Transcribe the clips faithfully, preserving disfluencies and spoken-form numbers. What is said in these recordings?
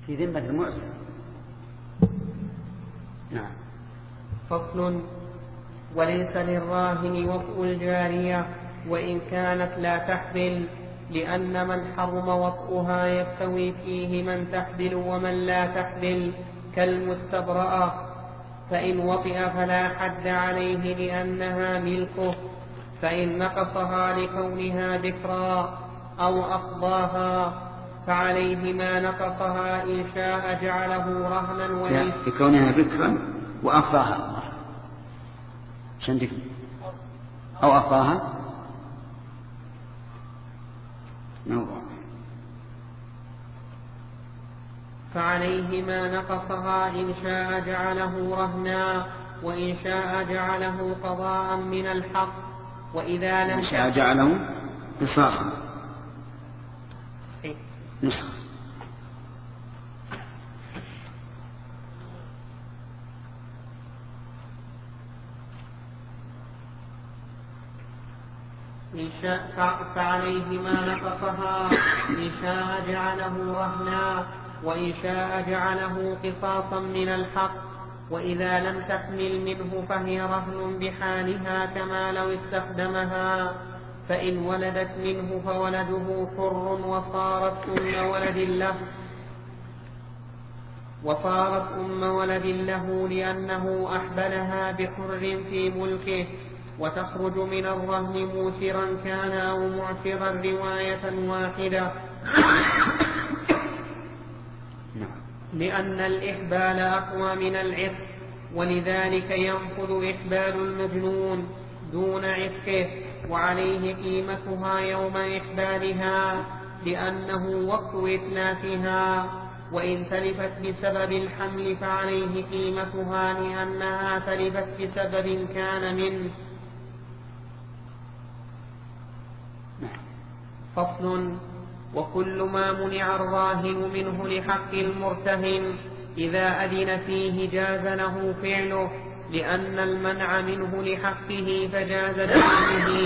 في ذمة المعسر. نعم. فصل. وليس للراهن وطء الجارية وإن كانت لا تحبل، لأن من حرم وطئها يستوي فيه من تحبل ومن لا تحبل كالمستبرأة، فإن وطئ فلا حد عليه لأنها ملكه، فإن نقصها لكونها ذكرى أو أقضاها فعليه ما نقصها إن شاء جعله رهنا وإن لكونها ذكرا وأفضاها أو أفضاها نوضع. فعليه ما نقصها إن شاء جعله رهنا وإن شاء جعله قضاء من الحق، وإذا لم شاء جعله قصاصا نسخ. إن شاء فعليه ما نقصها إن شاء جعله رهنا وإن شاء جعله قصاصا من الحق، وإذا لم تحمل منه فهي رهن بحالها كما لو استخدمها، فإن ولدت منه فولده حر وصارت أم ولد له وصارت أم ولد له لأنه أحبلها بحر في ملكه، وتخرج من الرهن موسرا كان أو معسرا رواية واحدة، لأن الإحبال أقوى من العتق، ولذلك ينفذ إحبال المجنون دون عتقه، وعليه قيمتها يوم إحبالها لأنه وقت إتلافها، وإن تلفت بسبب الحمل فعليه قيمتها لأنها تلفت بسبب كان منه. فصل. وكل ما منع الراهن منه لحق المرتهن إذا أذن فيه جاز له فعله، لأن المنع منه لحقه فجاز دونه،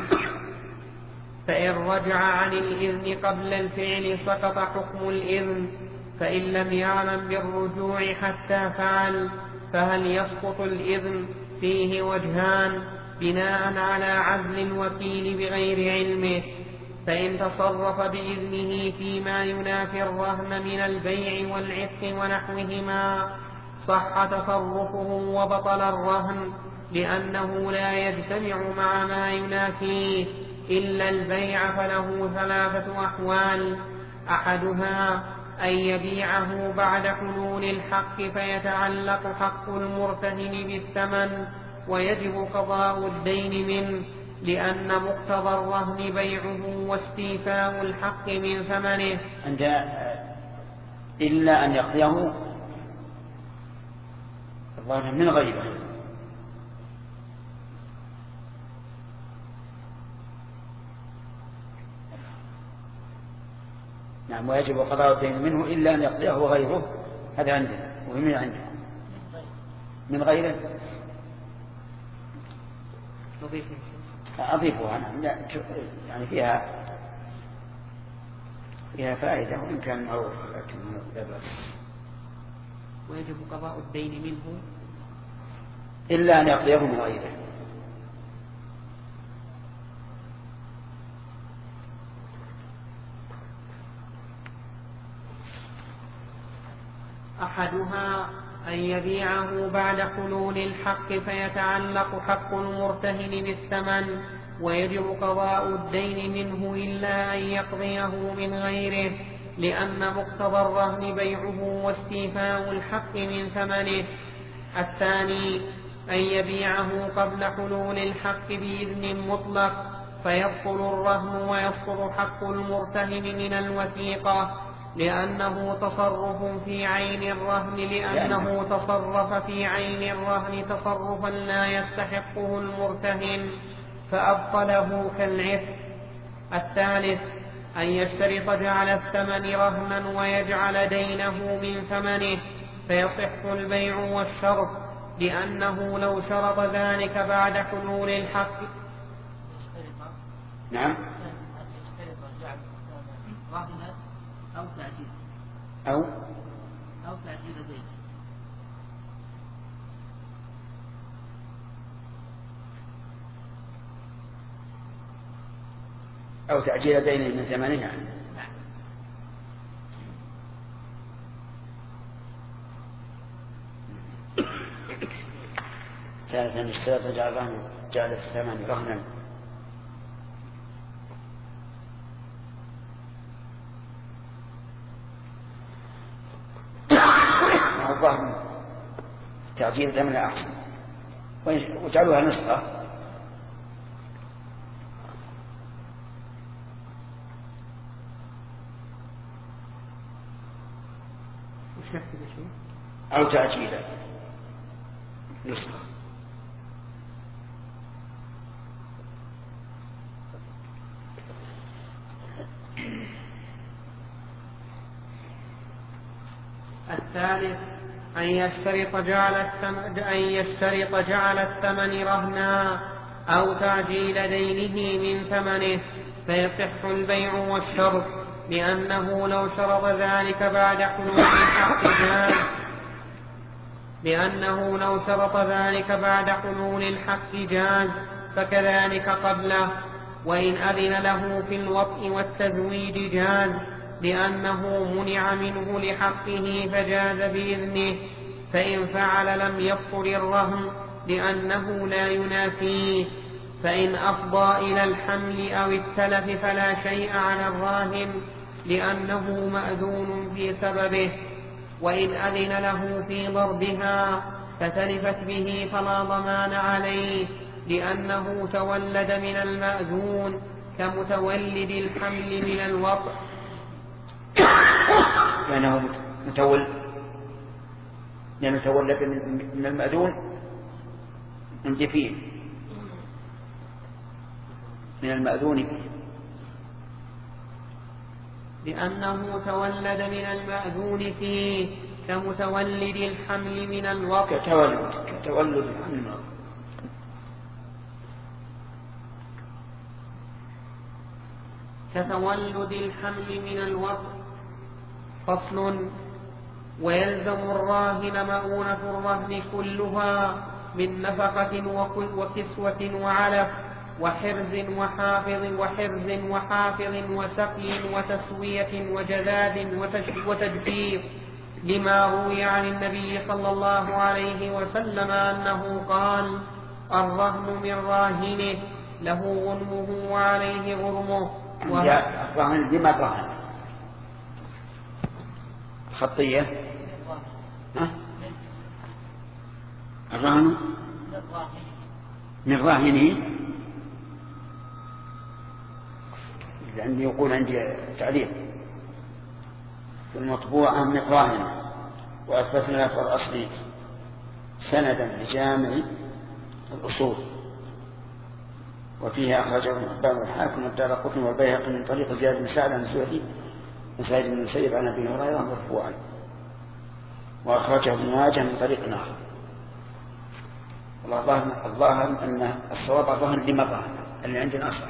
فإن رجع عن الإذن قبل الفعل سقط حكم الإذن، فإن لم يعلم بالرجوع حتى فعل فهل يسقط الإذن؟ فيه وجهان بناء على عزل الوكيل بغير علمه، فإن تصرف بإذنه فيما ينافي الرهن من البيع والعتق ونحوهما صح تصرفه وبطل الرهن، لأنه لا يجتمع مع ما ينافيه إلا البيع، فله ثلاثة أحوال: أحدها أن يبيعه بعد حلول الحق فيتعلق حق المرتهن بالثمن ويجب قضاء الدين منه، لأن مقتضى الرهن بيعه واستيفاء الحق من ثمنه، إلا أن يقضيه الظاهر من غيره. نعم. ويجب قضاء الدين منه إلا أن يقضيه غيره. هذا عندنا ومن عندنا من غيره. أضيفها أنا يعني فيها فيها فائدة وإن كان معروف لكن لا بأس. ويجب قضاء الدين منه إلا أن يقضيه من غيره. أحدها أن يبيعه بعد حلول الحق فيتعلق حق المرتهن بالثمن ويجب قضاء الدين منه إلا أن يقضيه من غيره، لأن مقتضى الرهن بيعه واستيفاء الحق من ثمنه. الثاني أن يبيعه قبل حلول الحق بإذن مطلق فيبطل الرهن ويسقط حق المرتهن من الوثيقة، لأنه تصرف في عين الرهن لأنه تصرف في عين الرهن تصرفا لا يستحقه المرتهن فأبطله كالعتق. الثالث أن يشترط جعل الثمن رهنا ويجعل دينه من ثمنه فيصح البيع والشرط، لأنه لو شرط ذلك بعد حلول الحق. نعم. أو تأجيل أو أو تعجيل دين من ثمنها. ثالثا اشتراط جعل رهن جعل الثمن رهنا. الظاهر تعجيل ثمن أحسن وجعلوها نسخة. أو تعجيلا نسخة. الثالث أن يشترط جعل الثمن أن يشترط جعل الثمن رهنا أو تعجيل دينه من ثمنه فيصح البيع والشرط، لأنه لو شرط ذلك بعد حلول الحق جاز لأنه لو شرط ذلك بعد حلول الحق جاز فكذلك قبله، وإن أذن له في الوطء والتزويد جاز لأنه منع منه لحقه فجاز بإذنه، فإن فعل لم يبطل الرهن لأنه لا ينافيه، فإن أفضى إلى الحمل أو التلف فلا شيء على الراهن لأنه مأذون في سببه، وإن أذن له في ضربها فتلفت به فلا ضمان عليه لأنه تولد من المأذون كمتولد الحمل من الوطء، لأنه متولد لأنه تولد من المأذون من جفين من المأذون به، لأنه تولد من المأذون فيه كمتولد الحمل من الوطء كتولد كتولد الحمل من الوطء. كتولد الحمل من الوطء. فصل. ويلزم الراهن مؤونة الرهن كلها من نفقة وكسوة وعلف وحرز وحافظ وحرز وحافظ وسقي وتسوية وجذاذ وتجفيف، لما روي عن النبي صلى الله عليه وسلم أنه قال: الرهن من راهنه له غنمه وعليه غرمه. الرهن دي ما الرهن خطية ها؟ الرهن من راهنه، لأنه يقول عندي تعليق في المطبوعة من راهنه، وأثبتنا في الأصل سندا لجامع الأصول، وفيه أخرجه ابن حبان والحاكم والدارقطني والبيهقي من طريق زياد بن سعد عن الزهري عن سعيد بن المسيب عن أبي هريرة مرفوعا، وأخرجه ابن ماجه من طريق آخر. والله أن الصواب الرهن لما الرهن اللي عندنا أصح.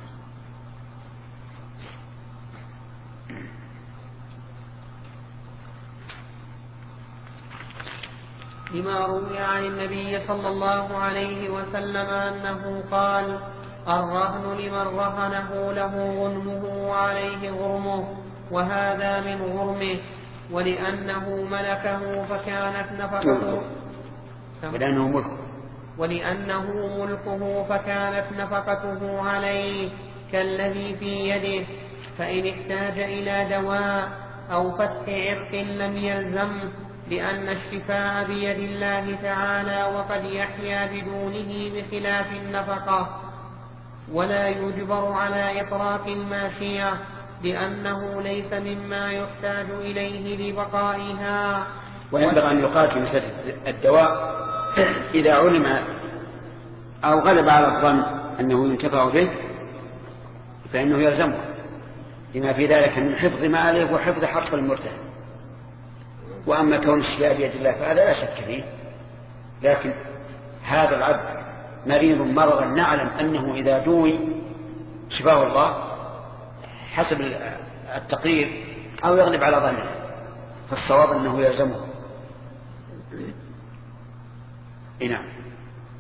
لما روي عن النبي صلى الله عليه وسلم أنه قال: الرهن لمن رهنه له غنمه وعليه غرمه، وهذا من غرمه، ولأنه ملكه فكانت نفقته ولأنه ملكه ولأنه ملكه فكانت نفقته عليه كالذي في يده، فإن احتاج إلى دواء أو فتح عرق لم يلزم، لأن الشفاء بيد الله تعالى وقد يحيا بدونه بخلاف النفقة، ولا يجبر على إطراق الماشية لأنه ليس مما يحتاج إليه لبقائها. وينبغي أن يقال في مسألة الدواء إذا علم أو غلب على الظن أنه ينتفع به فإنه يلزمه، لما في ذلك من حفظ ماله وحفظ حق المرتهن. وأما كون الشفاء بيد الله فهذا لا شك فيه، لكن هذا العبد مريض مرضا نعلم أنه إذا دوي شفاه الله حسب التقرير أو يغلب على ظنه، فالصواب أنه يلزمه. نعم.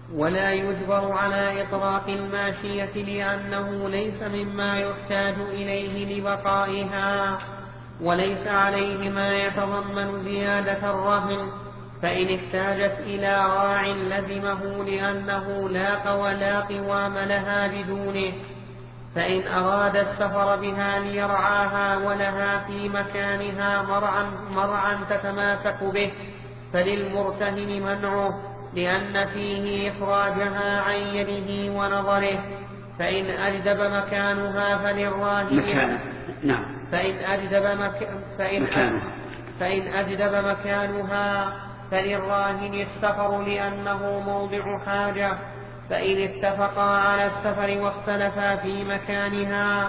ولا يجبر على إطلاق الماشية لأنه ليس مما يحتاج إليه لبقائها، وليس عليه ما يتضمن زيادة الرهن، فإن احتاجت إلى راع لزمه لأنه لا ولا قوام لها بدونه. فإن أراد السفر بها ليرعاها ولها في مكانها مرعا, مرعا تتماسك به فللمرتهن منعه، لأن فيه إخراجها عن يده ونظره. فإن أجدب مكانها فللراهن مكان. نعم. فإن أجدب, مك... فإن مكانها. فإن أجدب مكانها فللراهن السفر لأنه موضع حاجة. فإن اتفقا على السفر واختلفا في مكانها.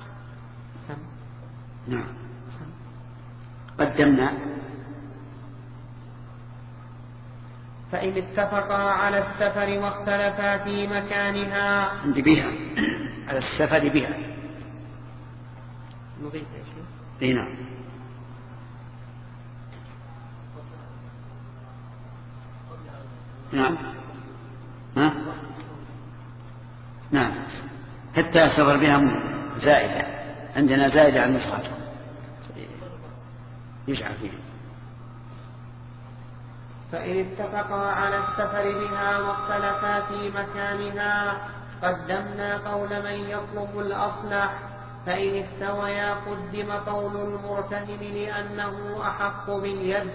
نعم. قدمنا. فإن اتفقا على السفر واختلفا في مكانها. عند بها على السفر بها. نضيف يا شيخ. نعم. نعم. ها؟ نعم. حتى السفر بها زائدة، عندنا زائدة عن نسخة يجعل فيها. فإن اتفقا على السفر بها واختلفا في مكانها قدمنا قول من يطلب الأصلح. فإن استويا قدم قول المرتهن لأنه أحق باليد.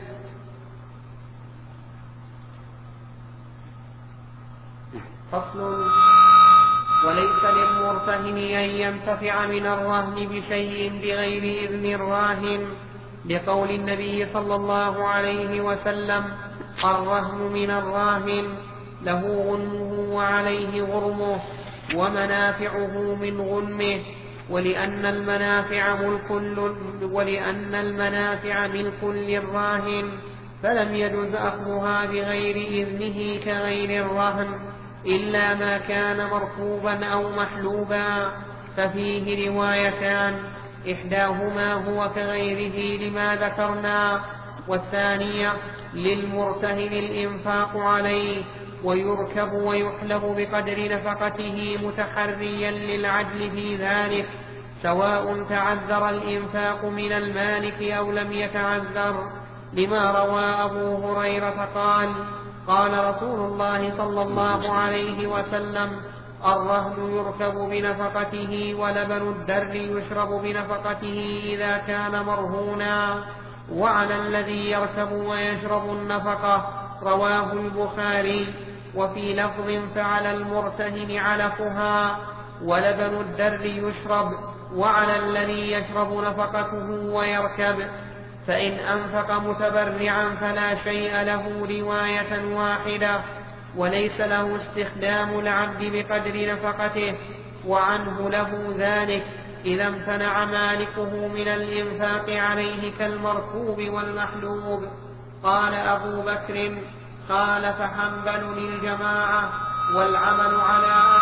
فصل. وليس للمرتهن أن ينتفع من الرهن بشيء بغير إذن الراهن، لقول النبي صلى الله عليه وسلم: الرهن من الراهن، له غنمه وعليه غرمه ومنافعه من غنمه، ولأن المنافع ملك ولأن المنافع ملك للراهن فلم يجز أخذها بغير إذنه كغير الرهن إلا ما كان مركوبا أو محلوبا. ففيه روايتان، إحداهما هو كغيره لما ذكرنا، والثانية للمرتهن الإنفاق عليه ويركب ويحلب بقدر نفقته متحريا للعدل في ذلك، سواء تعذر الإنفاق من المالك أو لم يتعذر، لما روى أبو هريرة قال: قال رسول الله صلى الله عليه وسلم: الرهن يركب بنفقته ولبن الدر يشرب بنفقته إذا كان مرهونا، وعلى الذي يركب ويشرب النفقة. رواه البخاري. وفي لفظ: فعلى المرتهن علفها ولبن الدر يشرب، وعلى الذي يشرب نفقته ويركب. فإن أنفق متبرعا فلا شيء له رواية واحدة، وليس له استخدام العبد بقدر نفقته، وعنه له ذلك إذا امتنع مالكه من الإنفاق عليه كالمركوب والمحلوب. قال أبو بكر: خالف حنبل للجماعة والعمل على أن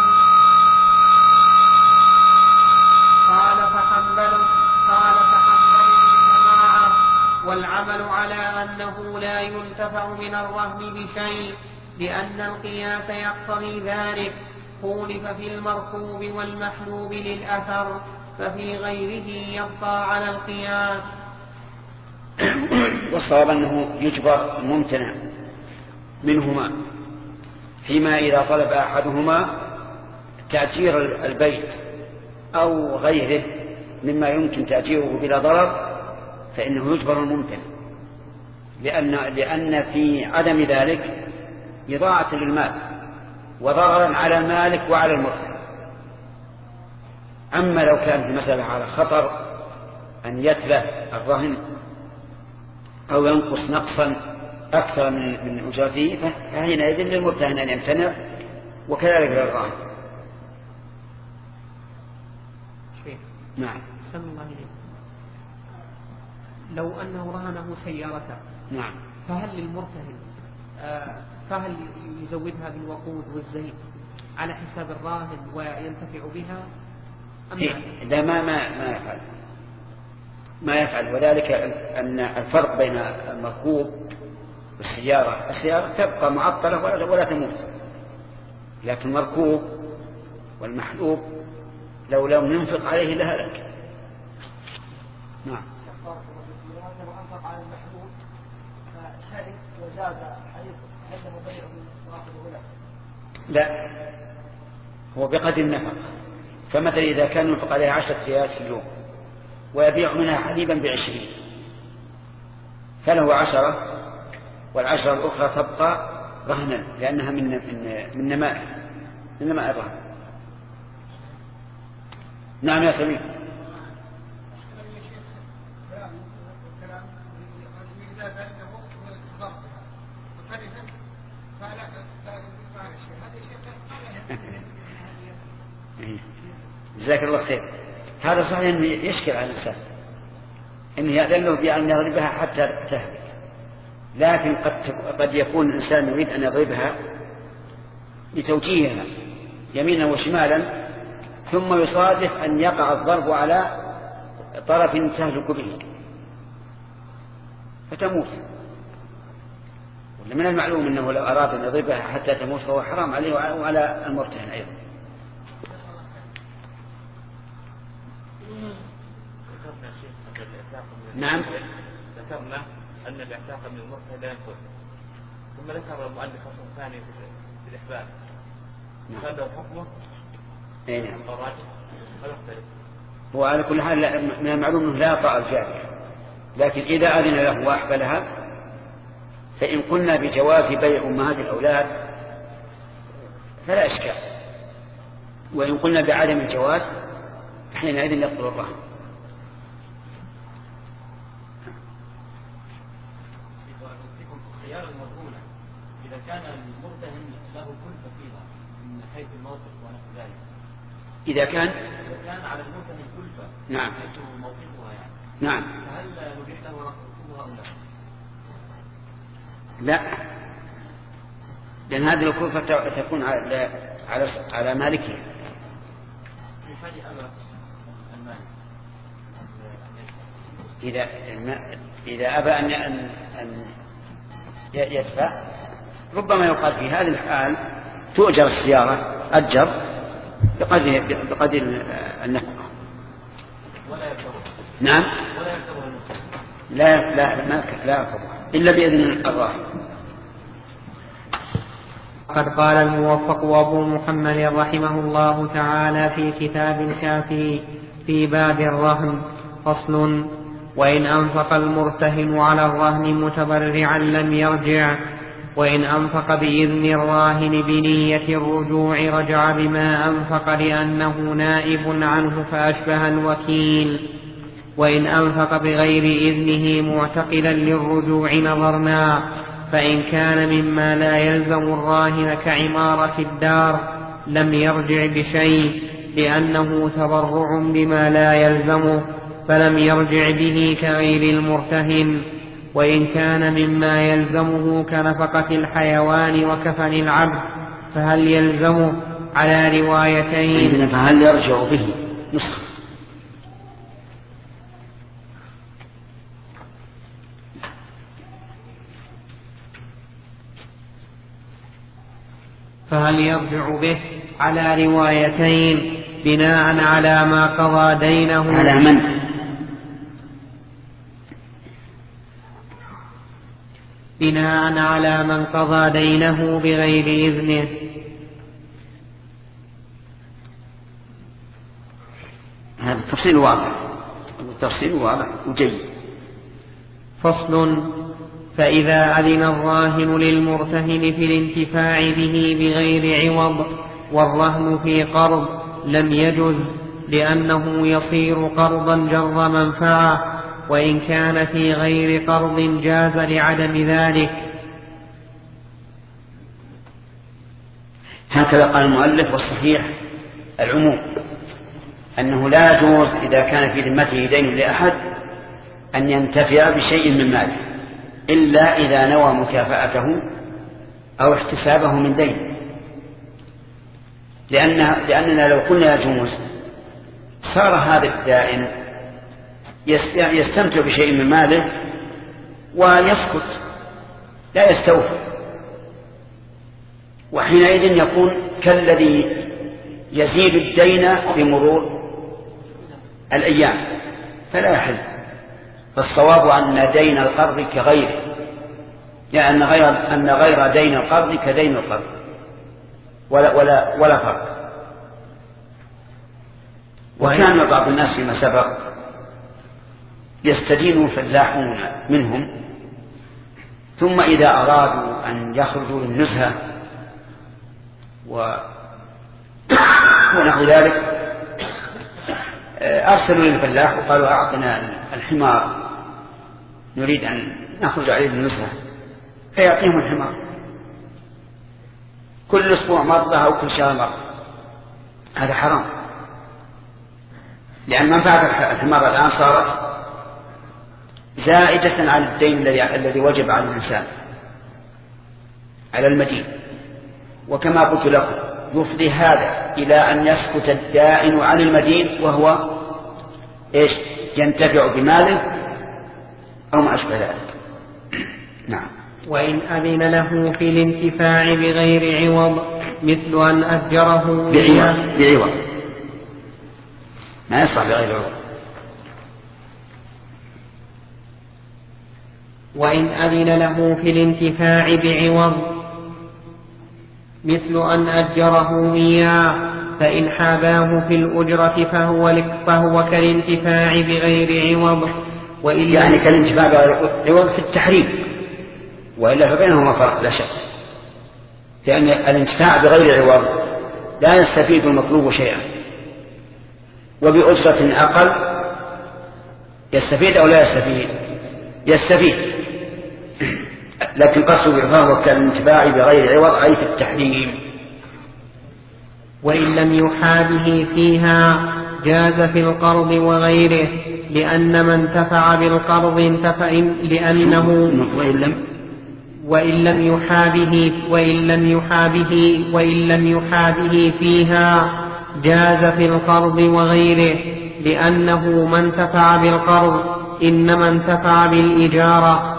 خالف حنبل خالف حنبل للجماعة والعمل على أنه لا ينتفع من الرهن بشيء، لأن القياس يقتضي ذلك. خولف في المركوب والمحلوب للأثر، ففي غيره يبقى على القياس. والصواب أنه يجبر الممتنع منهما فيما إذا طلب أحدهما تأجير البيت أو غيره مما يمكن تأجيره بلا ضرر، فإنه يجبر الممتنع، لأن, لأن في عدم ذلك إضاعة للمال وضررا على المالك وعلى المرتهن. أما لو كان في مسألة على خطر أن يتلف الرهن أو ينقص نقصا أكثر من من أجرته، فحينئذ للمرتهن أن يمتنع، وكذلك للراهن. نعم. سم الله إليك. لو أنه رهنه سيارته، نعم، فهل للمرتهن آه فهل يزودها بالوقود والزيت على حساب الراهن وينتفع بها أم لا؟ إذا ما ما ما يفعل ما يفعل وذلك أن الفرق بين المركوب والسيارة، السيارة تبقى معطلة ولا, ولا تموت، لكن مركوب والمحلوب لو لم ينفق عليه لهلك. نعم. لو أنفق على المحلوب فشرب وزاد حيث هل بيعه واخذه له؟ لا، هو بقدر النفق. فمثلا إذا كان ينفق عليه عشرة ريال في اليوم ويبيع منها حليبا بعشرين فله عشرة، والعشرة الأخرى تبقى رهنا لأنها من من نماء من نماء الرهن. نعم يا سمير. جزاك الله خير. هذا صحيح أنه يشكل على الإنسان أنه يأذن له بأن يضربها حتى تهلك، لكن قد قد يكون الإنسان يريد أن يضربها لتوجيهها يمينا وشمالا، ثم يصادف أن يقع الضرب على طرف تهلك به فتموت. ومن المعلوم أنه لو أراد أن يضربها حتى تموت فهو حرام عليه وعلى المرتهن أيضا. نعم. ذكرنا أن الاعتاق من المرتهن لا ينفذ، ثم ذكر المؤلف فصل ثاني في الإحباب. هذا حكمه؟ أي نعم. هذا يختلف. هو على كل حال من المعلوم أنه لا يطأ الجارية، لكن إذا أذن له وأحبلها فإن قلنا بجواز بيع أمهات الأولاد فلا إشكال، وإن قلنا بعدم الجواز حينئذ يبطل الرهن. إذا كان المرتهن له كلفة فيها من حيث الموقف ونحو ذلك، إذا كان إذا كان على المرتهن كلفة نعم حيث موقفها يعني نعم فهل نبيح له رفضها أو لا؟ لا، لأن هذه الكلفة تكون على على على مالكها. في حال أبى المالك إذا إذا أبى أن أن يدفع ربما يقال في هذه الحال تؤجر السيارة أجر بقدر بقدر النفقة. ولا يركبها. نعم. ولا يركبها. لا لا ما لا يركبها إلا بإذن الراهن. قد قال الموفق أبو محمد رحمه الله تعالى في كتاب الكافي في باب الرهن فصل: وإن أنفق المرتهن على الرهن متبرعا لم يرجع، وإن أنفق بإذن الراهن بنية الرجوع رجع بما أنفق لأنه نائب عنه فأشبه الوكيل، وإن أنفق بغير إذنه معتقلا للرجوع نظرنا، فإن كان مما لا يلزم الراهن كعمارة الدار لم يرجع بشيء لأنه تبرع بما لا يلزمه فلم يرجع به كغير المرتهن. وإن كان مما يلزمه كنفقة الحيوان وكفن العبد فهل يلزمه على روايتين؟ فهل يرجع به نسخ. فهل يرجع به على روايتين بناء على ما قضى دينه. على من؟ بناء على من قضى دينه بغير إذنه. هذا التفصيل واضح، التفصيل واضح وجيد. فصل: فإذا أذن الراهن للمرتهن في الانتفاع به بغير عوض والرهن في قرض لم يجز، لأنه يصير قرضا جر منفعة، وإن كان في غير قرض جاز لعدم ذلك. هكذا قال المؤلف، والصحيح العموم أنه لا يجوز إذا كان في ذمته دين لأحد أن ينتفع بشيء من ماله إلا إذا نوى مكافأته أو احتسابه من دين، لأن لأننا لو قلنا يجوز صار هذا الدائن يستمتع بشيء من ماله ويسكت لا يستوفي، وحينئذ يكون كالذي يزيد الدين بمرور الأيام فلا يحل. فالصواب أن دين القرض كغيره، يعني أن غير, أن غير دين القرض كدين القرض ولا, ولا, ولا فرق. وكان بعض الناس فيما سبق يستدين فلاحون منهم، ثم إذا أرادوا أن يخرجوا للنزهة و... ونحو ذلك أرسلوا للفلاح وقالوا أعطنا الحمار نريد أن نخرج عليه للنزهة، فيعطيهم الحمار كل أسبوع مرة أو كل شهر مرة. هذا حرام، لأن منفعة الحمار الآن صارت زائدة على الدين الذي وجب على الإنسان على المدين. وكما قلت لكم يفضي هذا إلى أن يسكت الدائن عن المدين وهو إيش ينتفع بماله أو ما أشبه ذلك. نعم. وإن أذن له في الانتفاع بغير عوض مثل أن أجره بعوض, بعوض. ما يصح بغير عوض. وإن أذن له في الانتفاع بعوض مثل أن أجره إياه فإن حاباه في الأجرة فهو, فهو كالانتفاع بغير عوض. وإلا يعني كالانتفاع بغير عوض في التحريم، وإلا فبينهما فرق لا شك، لأن الانتفاع بغير عوض لا يستفيد المطلوب شيئا، وبأجرة أقل يستفيد أو لا يستفيد يستفيد لكن قصده فهو كالانتفاع بغير عوض أي في التحريم. وإن لم يحابه فيها جاز في القرض وغيره، لأن من انتفع بالقرض انتفع لأنه وإن لم وإن لم يحابه وإن لم يحابه وإن لم يحابه فيها جاز في القرض وغيره، لأنه من انتفع بالقرض إنما انتفع بالإجارة.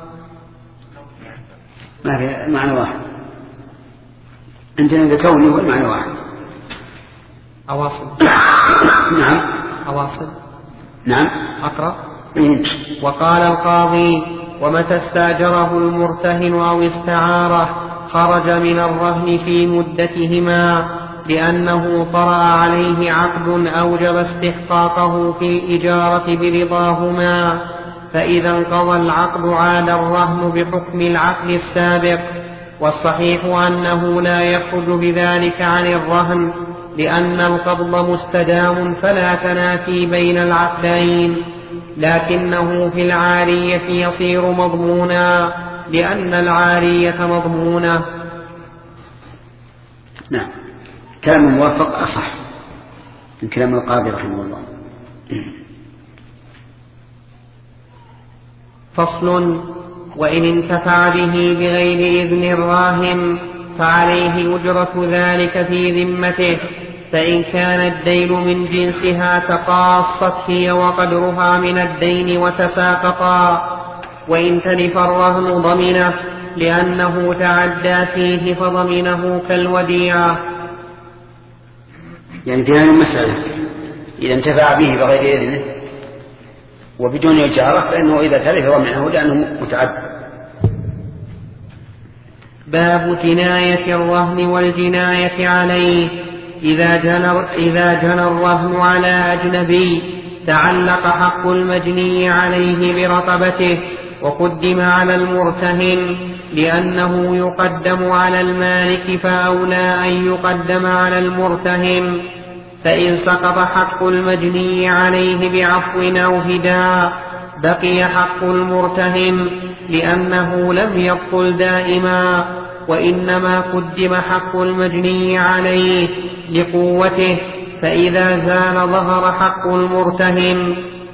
ما في معنى واحد عندنا ذكوني والمعنى واحد. أواصل. نعم. أواصل. نعم. أقرأ. إيه. وقال القاضي: ومتى استاجره المرتهن أو استعاره خرج من الرهن في مدتهما، لأنه طرأ عليه عقد أوجب استحقاقه في الإجارة برضاهما، فإذا انقضى العقد عاد الرهن بحكم العقد السابق. والصحيح أنه لا يخرج بذلك عن الرهن، لأن القبض مستدام فلا تنافي بين العقدين، لكنه في العارية يصير مضمونا لأن العارية مضمونة. نعم. كلام موافق أصح من كلام القاضي رحمه الله. فصل: وإن انتفع به بغير إذن الراهن فعليه أجرة ذلك في ذمته، فإن كان الدين من جنسها تقاصت هي وقدرها من الدين وتساقطا، وإن تلف الرهن ضمنه لأنه تعدى فيه فضمنه كالوديعة. يعني في هذه المسألة إذا انتفع به بغير إذنه وبدون إجارة فإنه إذا تلف ضمنه لأنه متعدى. باب جناية الرهن والجناية عليه. إذا جنى, إذا جنى الرهن على أجنبي تعلق حق المجني عليه برقبته وقدم على المرتهن، لأنه يقدم على المالك فأولى أن يقدم على المرتهن. فإن سقط حق المجني عليه بعفو أو فداء بقي حق المرتهن، لأنه لم يبطل دائما، وإنما قدم حق المجني عليه لقوته، فإذا زال ظهر حق المرتهن.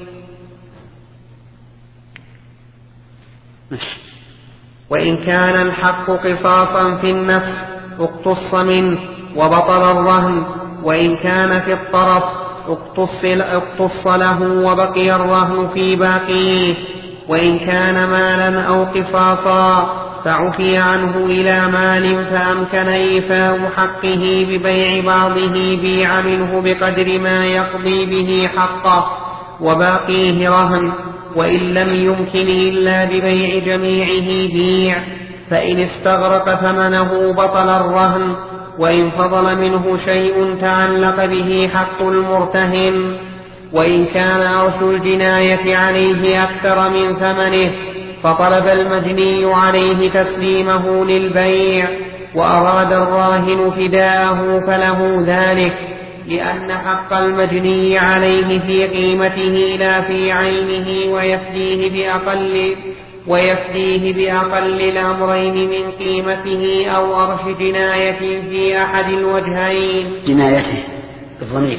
وإن كان الحق قصاصا في النفس اقتص منه وبطل الرهن، وإن كان في الطرف اقتص له وبقي الرهن في باقيه. وإن كان مالا أو قصاصا فعفي عنه إلى مال فأمكن إيفاء حقه ببيع بعضه بيع منه بقدر ما يقضي به حقه وباقيه رهن، وإن لم يمكن إلا ببيع جميعه بيع، فإن استغرق ثمنه بطل الرهن، وإن فضل منه شيء تعلق به حق المرتهن. وإن كان عرش الجناية عليه أكثر من ثمنه فطلب المجني عليه تسليمه للبيع وأراد الراهن فداءه فله ذلك، لأن حق المجني عليه في قيمته لا في عينه، ويفديه بأقل ويفديه بأقل الأمرين من قيمته أو أرش جناية في أحد الوجهين. جنايته بالضمير.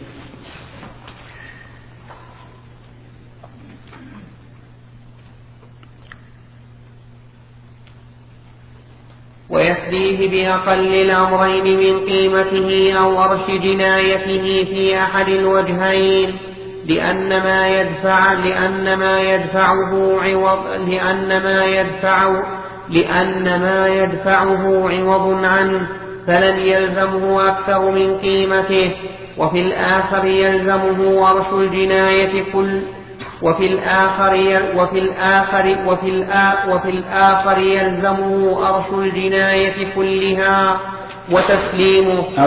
ويفديه بأقل الأمرين من قيمته أو أرش جنايته في أحد الوجهين، لأن ما يدفع لأن ما يدفعه عوض لأن ما يدفع لأن ما يدفعه عوض عنه فلن يلزمه أكثر من قيمته، وفي الآخر يلزمه أرش الجناية كل وفي الآخر وفي الآخر وفي الآخر وفي الآخر يلزمه أرش الجناية كلها وتسليمه أو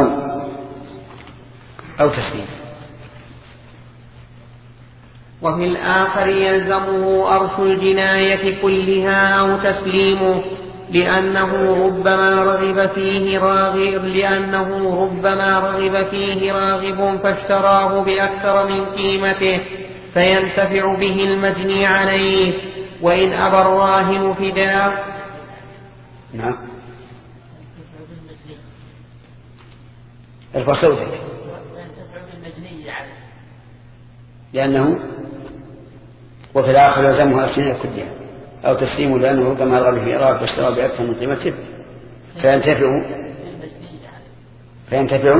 أو تسليمه وفي الآخر يلزمه أرش الجناية كلها أو تسليمه، لأنه ربما رغب فيه راغب لأنه ربما رغب فيه راغب فاشتراه بأكثر من قيمته فينتفع به المجني عليه، وإن أبى الراهن فداه. نعم. ارفع صوتك. لأنه وفي الآخر يلزمه السنة كلها أو تسليمه، لأنه ربما رغب في إرادة فاشتراه بأكثر من قيمته فينتفع فينتفع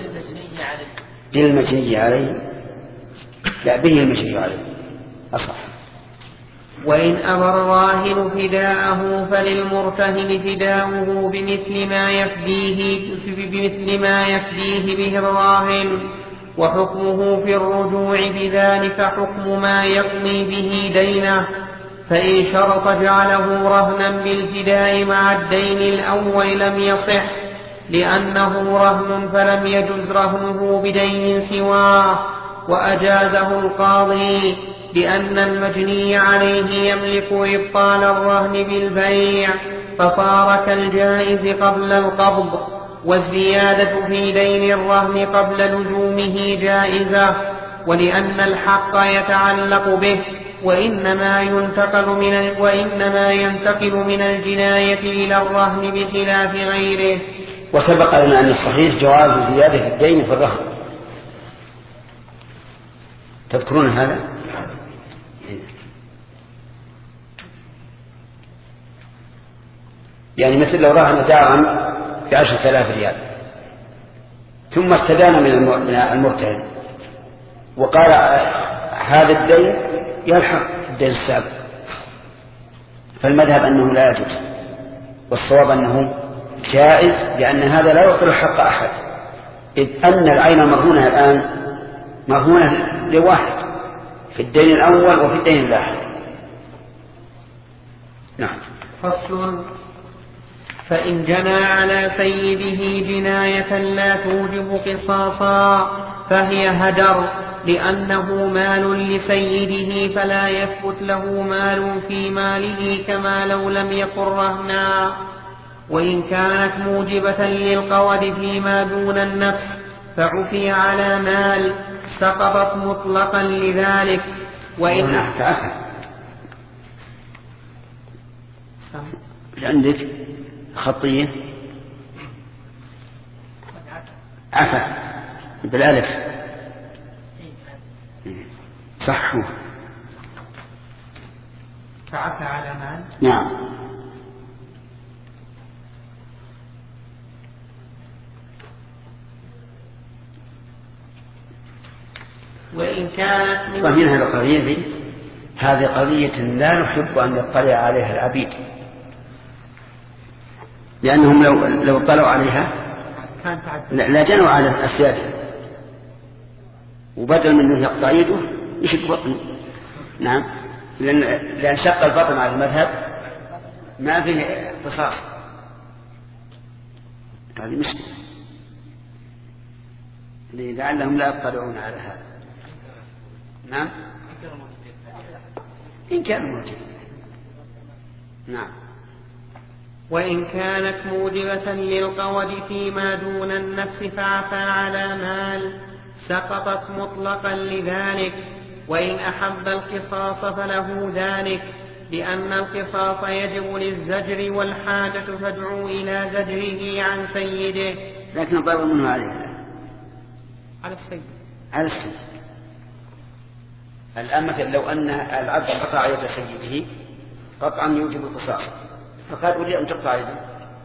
بالمجني عليه لا به المجني عليه أصح. وإن أبى الراهن فداءه فللمرتهن فداؤه بمثل ما يفديه بمثل ما يفديه به الراهن، وحكمه في الرجوع بذلك حكم ما يقضي به دينه، فإن شرط جعله رهنا بالفداء مع الدين الأول لم يصح، لأنه رهن فلم يجز رهنه بدين سواه، وأجازه القاضي لأن المجني عليه يملك إبطال الرهن بالبيع، فصار كالجائز قبل القبض، والزيادة في دين الرهن قبل لزومه جائزة، ولأن الحق يتعلق به، وإنما ينتقل من وإنما ينتقل من الجناية إلى الرهن بخلاف غيره. وسبق لنا أن الصحيح جواز زيادة الدين في الرهن، تذكرون هذا؟ يعني مثل لو رهن دارا بعشرة آلاف ريال ثم استدان من المرتهن وقال هذا الدين يلحق الدين السابق، فالمذهب أنه لا يجوز، والصواب أنه جائز، لأن هذا لا يعطي حق أحد، إذ أن العين المرهونة الآن مرهونة لواحد في الدين الأول وفي الدين اللاحق. نعم. فصل. فإن جنى على سيده جناية لا توجب قصاصا فهي هدر، لأنه مال لسيده فلا يثبت له مال في ماله كما لو لم يكن رهنا. وإن كانت موجبة للقود فيما دون النفس فعفي على مال سقطت مطلقا لذلك. وإن عفا عندك خطية عفا بالألف صح، فعفى على مال. نعم. وإن كانت ومن هذه القضية هذه قضية لا نحب أن يطلع عليها العبيد، لأنهم لو لو اطلعوا عليها لا جنوا على السيادة، وبدل من أنه يقطع يده يشق بطنه. نعم، لأن لأن شق البطن على المذهب ما فيه قصاص، هذه مشكلة، لعلهم لا يطلعون على هذا. نعم، إن كانوا موجودين. نعم. وإن كانت موجبة للقود فيما دون النفس فعفى على مال سقطت مطلقا لذلك، وإن أحب القصاص فله ذلك، لأن القصاص يجب للزجر والحاجة تدعو إلى زجره عن سيده. لكن الضرر منه عليه على السيد على السيد. الآن مثل لو أن العبد قطع يد سيده قطعا يوجب القصاص، فقال أريد أن تقطع يده،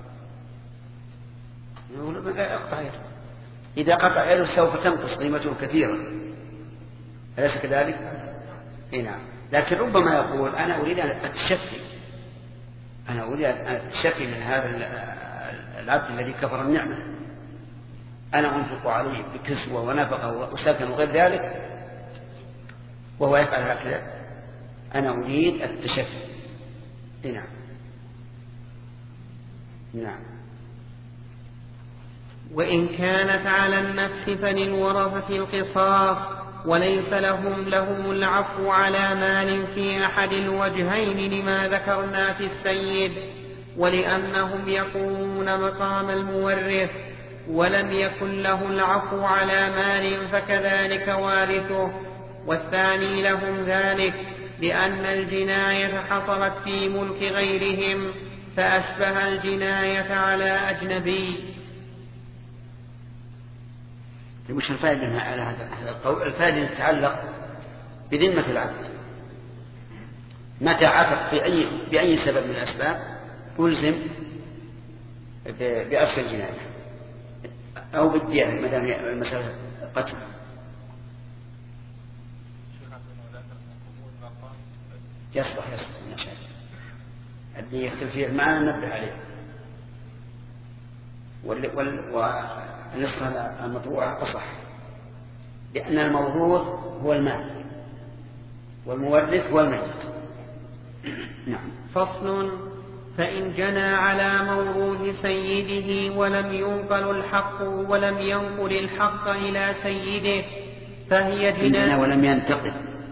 يقول لا أقطع يده، إذا قطع يده سوف تنقص قيمته كثيرا، أليس كذلك؟ إيه نعم. لكن ربما يقول أنا أريد أن أتشفي، أنا أريد أن أتشفي من هذا العبد الذي كفر النعمة، أنا أنفق عليه بكسوة ونفقة وسكن وغير ذلك وهو يفعل هكذا، أنا أريد التشفي. إيه نعم. نعم. وإن كانت على النفس فللورثة القصاص، وليس لهم لهم العفو على مال في أحد الوجهين لما ذكرنا في السيد، ولأنهم يقومون مقام المورث، ولم يكن له العفو على مال فكذلك وارثه. والثاني لهم ذلك لأن الجناية حصلت في ملك غيرهم فأشبه الجناية على أجنبي. مش الفائدة على هذا القول؟ الفائدة تتعلق بذمة العبد، متى عتق بأي, بأي سبب من الأسباب ألزم بأصل الجناية أو بالدية ما دام المسألة قتل. يصلح يصلح من شاء الذي يختلف فيه المعنى ننبه عليه. والنصف المطبوع أصح، لأن الموروث هو المال والمورث هو الميت. نعم. فصل. فإن جنى على موروث سيده ولم ينقل الحق ولم ينقل الحق إلى سيده فهي جناية ولم ينتقل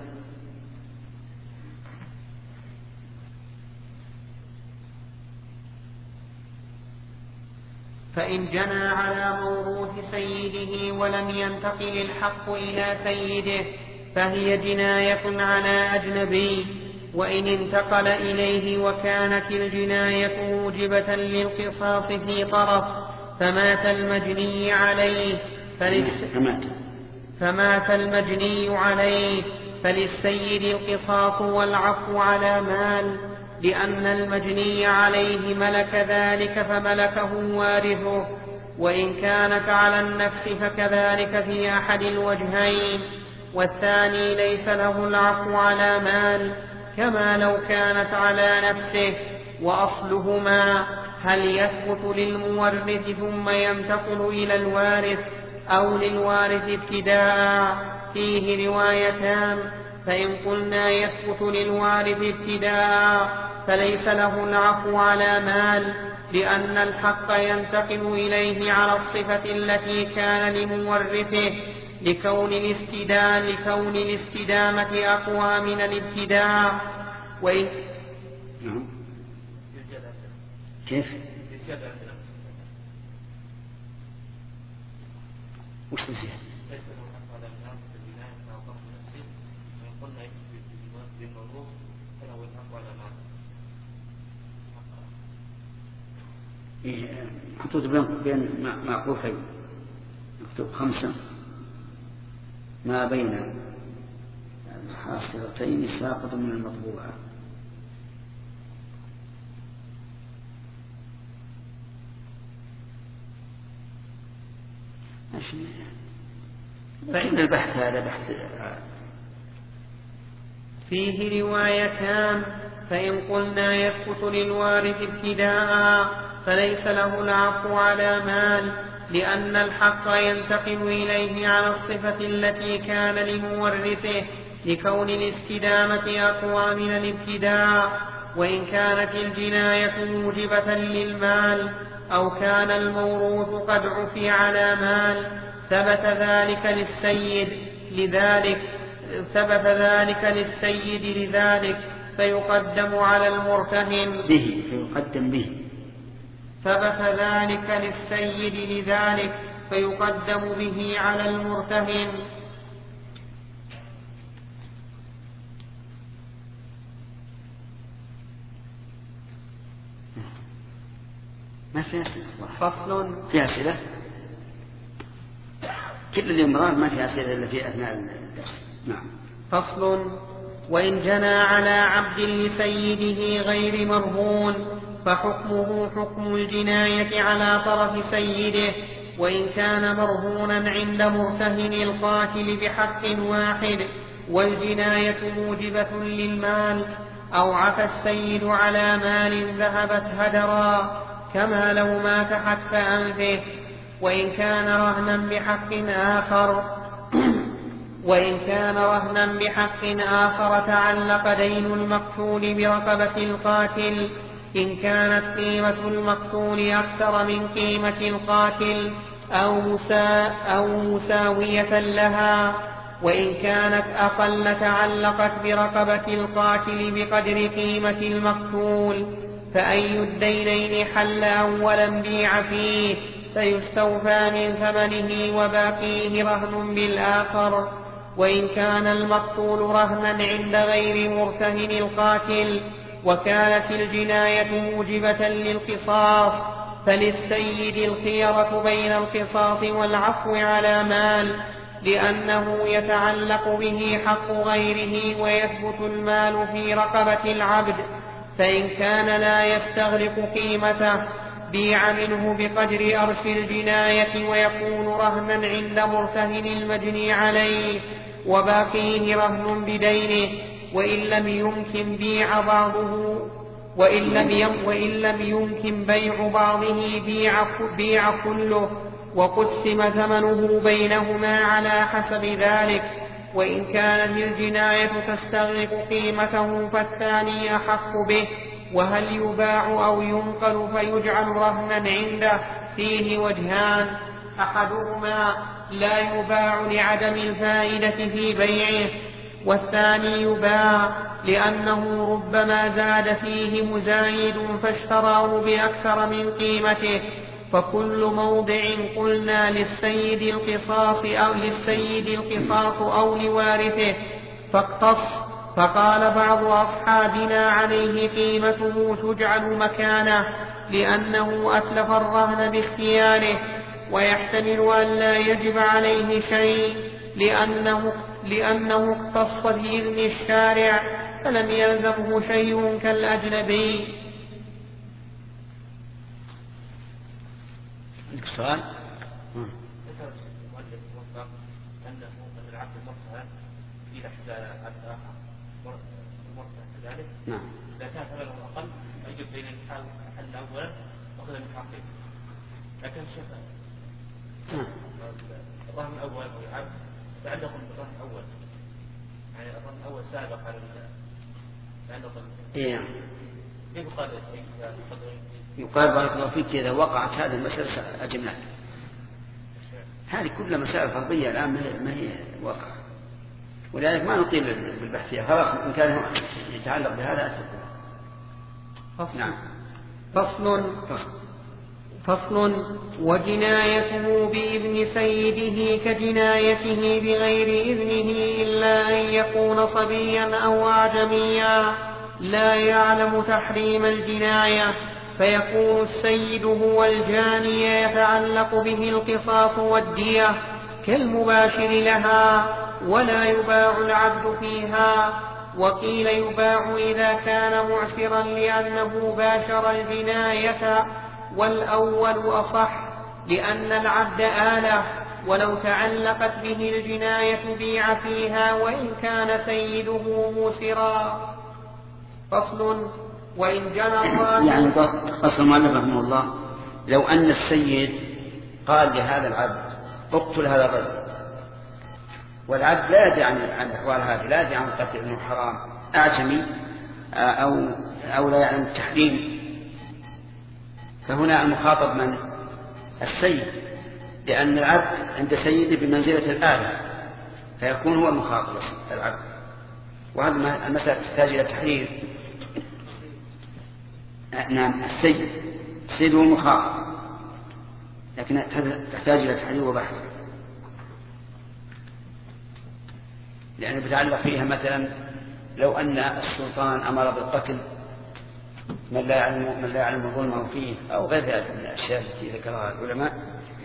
فإن جنى على موروث سيده ولم ينتقل الحق إلى سيده فهي جناية على أجنبي، وإن انتقل إليه وكانت الجناية موجبة للقصاص في طرف فمات المجني عليه فلس فمات المجني عليه فللسيد القصاص والعفو على مال، لأن المجني عليه ملك ذلك فملكه وارثه. وإن كانت على النفس فكذلك في أحد الوجهين، والثاني ليس له العفو على مال كما لو كانت على نفسه. وأصلهما هل يثبت للمورث ثم ينتقل إلى الوارث أو للوارث ابتداء؟ فيه روايتان، فإن قلنا يثبت للوارث ابتداء فليس له العفو على مال، لأن الحق ينتقل إليه على الصفة التي كان لمورثه لكون الاستدامة لكون الاستدامة أقوى من الابتداء. وإن كيف؟ وش تزيد؟ محطوط بين معقوفين، مكتوب خمسة ما بين الحاصلتين ساقط من المطبوعة. فإن البحث هذا بحث فيه روايتان، فإن قلنا يثبت للوارث ابتداء فليس له العفو على مال، لأن الحق ينتقل إليه على الصفة التي كان لمورثه، لكون الاستدامة أقوى من الابتداء. وإن كانت الجناية موجبة للمال أو كان الموروث قد عفي على مال ثبت ذلك للسيد لذلك ثبت ذلك للسيد لذلك فيقدم على المرتهن به فيقدم به ثبت ذلك للسيد لذلك فيقدم به على المرتهن. ما في أسئلة. فصل. في أسئلة كل الإمرار ما في أسئلة إلا في أثناء الدرس. نعم. فصل. وإن جنى على عبد لسيده غير مرهون فحكمه حكم الجناية على طرف سيده، وإن كان مرهونا عند مرتهن القاتل بحق واحد والجناية موجبة للمال، أو عفى السيد على مال ذهبت هدرا كما لو مات حتف أنفه. وإن كان رهنا بحق آخر وإن كان رهنا بحق آخر تعلق دين المقتول برقبة القاتل إن كانت قيمة المقتول أكثر من قيمة القاتل أو, مسا أو مساوية لها، وإن كانت أقل تعلقت برقبة القاتل بقدر قيمة المقتول، فأي الدينين حل أولا بيع فيه فيستوفى من ثمنه وباقيه رهن بالآخر. وإن كان المقتول رهنا عند غير مرتهن القاتل وكانت الجناية موجبة للقصاص فللسيد الخيرة بين القصاص والعفو على مال، لأنه يتعلق به حق غيره ويثبت المال في رقبة العبد. فإن كان لا يستغرق قيمته بيع منه بقدر أرش الجناية ويكون رهنا عند مرتهن المجني عليه وباقيه رهن بدينه، وإن لم يمكن بيع بعضه وإن لم, يم وإن لم يمكن بيع بعضه بيع, بيع كله وقسم ثمنه بينهما على حسب ذلك. وإن كانت الجناية تستغرق قيمته فالثاني أحق به. وهل يباع أو ينقل فيجعل رهنا عنده فيه وجهان: أحدهما لا يباع لعدم الفائدة في بيعه، والثاني يباع لأنه ربما زاد فيه مزايد فاشتراه بأكثر من قيمته. فكل موضع قلنا للسيد القصاص أو للسيد القصاص أو لوارثه فاقتص. فقال بعض أصحابنا عليه قيمته تجعل مكانه لأنه أتلف الرهن باختياره، ويحتمل أن لا يجب عليه شيء لأنه, لأنه اقتص بإذن الشارع فلم يلزمه شيء كالأجنبي. سؤال؟ ذكر المؤلف الموفق أنه أن العبد المرتهن إذا حدث عبد آخر مرتهن كذلك، نعم، إذا كان ثمنه أقل يجب بين الحال حل أولا وأخذ من حقه. لكن الشيخ الرهن الأول أو العبد يتعلق بالرهن الأول، يعني الرهن الأول سابق على إيه. كيف قال يقال بارك الله فيك إذا وقعت هذه المسألة أجبناك. هذه كل مسائل فرضية الآن ما هي واقع، ولذلك ما نطيل بالبحث فيها، خلاص إن كان يتعلق بهذا أتركه. فصل. نعم. فصل. فصل. وجنايته بإذن سيده كجنايته بغير إذنه إلا أن يكون صبيا أو أعجميا لا يعلم تحريم الجناية، فيكون السيد هو الجاني يتعلق به القصاص والدية كالمباشر لها، ولا يباع العبد فيها. وقيل يباع إذا كان معسرا لأنه باشر الجناية، والأول أصح لأن العبد آلة، ولو تعلقت به الجناية بيع فيها وإن كان سيده موسرا. فصل. وإن جنى الراهن يعني قصر المؤلف رحمه الله لو أن السيد قال لهذا العبد اقتل هذا الرجل، والعبد لا يدري عن الأحوال هذه، لا يدري عن القتل أنه حرام، أعجمي أو, أو لا يعلم التحريم، فهنا المخاطب من؟ السيد، لأن العبد عند سيده بمنزلة الآلة، فيكون هو المخاطب العبد. وهذه المسألة تحتاج إلى تحرير. نعم السيد السيد هو المخاطب، لكن تحتاج إلى تحرير وبحث، لأنه بتعلق فيها مثلا لو أن السلطان أمر بالقتل من لا يعلم من لا يعلم ظلمه فيه أو غير ذلك من الأشياء التي ذكرها العلماء.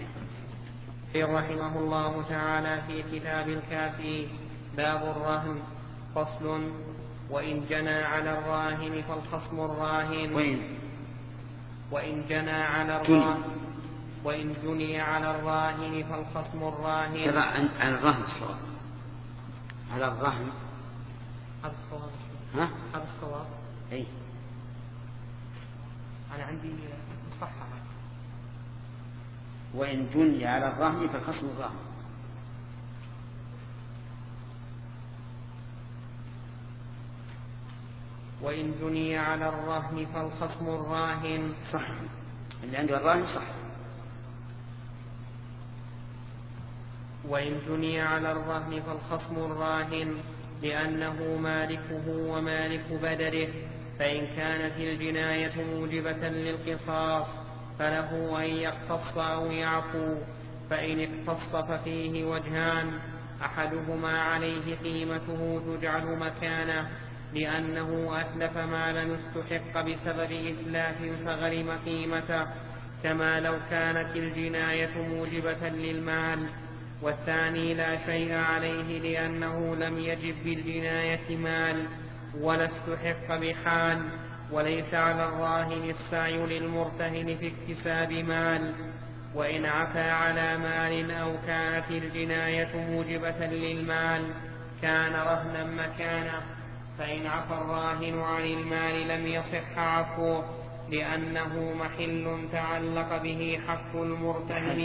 رحمه الله تعالى في كتاب الكافي باب الرهن. فصل. وإن جنى على الراهن فالخصم الراهن وإن, وإن جنى على الراهن وإن جني على الراهن فالخصم الراهن. ترى عن الرهن الصواب، على الرهن هذا الصواب. ها هذا الصواب. أي أنا عندي مصحح. وإن جني على الرهن فالخصم الراهن. وإن جني على الرهن فالخصم الراهن. صح، اللي عنده الراهن صح. وإن جني على الرهن فالخصم الراهن لأنه مالكه ومالك بدره، فإن كانت الجناية موجبة للقصاص فله أن يقتص أو يعفو. فإن اقتص ففيه وجهان: أحدهما عليه قيمته تجعل مكانه لأنه أتلف مالا استحق بسبب إتلاف فغرم قيمته، كما لو كانت الجناية موجبة للمال. والثاني لا شيء عليه لأنه لم يجب بالجناية مال ولا استحق بحال، وليس على الراهن السعي للمرتهن في اكتساب مال. وإن عفى على مال أو كانت الجناية موجبة للمال كان رهنا مكانه. فإن عفى الراهن عن المال لم يصح عفوه لأنه محل تعلق به حق المرتهن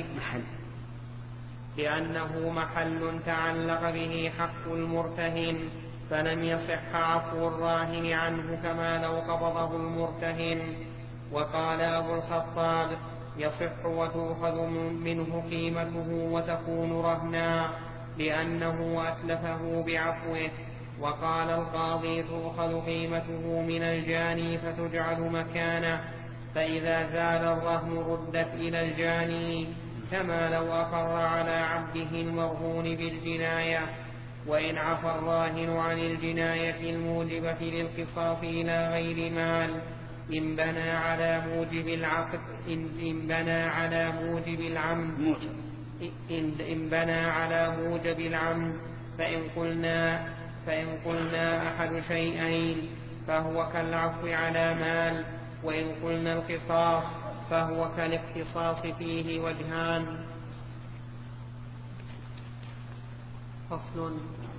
لأنه محل تعلق به حق المرتهن فلم يصح عفو الراهن عنه كما لو قبضه المرتهن. وقال أبو الخطاب: يصح وتؤخذ منه قيمته وتكون رهنا لأنه أتلفه بعفوه. وقال القاضي: تؤخذ قيمته من الجاني فتجعل مكانه، فإذا زال الرهن ردت إلى الجاني كما لو أقر على عبده المرهون بالجناية. وإن عفى الراهن عن الجناية الموجبة للقصاص إلى غير مال إن بنى على موجب العقد إن, إن بنى على موجب العمد إن, إن بنى على موجب العمد فإن قلنا فإن قلنا أحد شيئين فهو كالعفو على مال، وإن قلنا القصاص فهو كالاقتصاص فيه وجهان. فصل.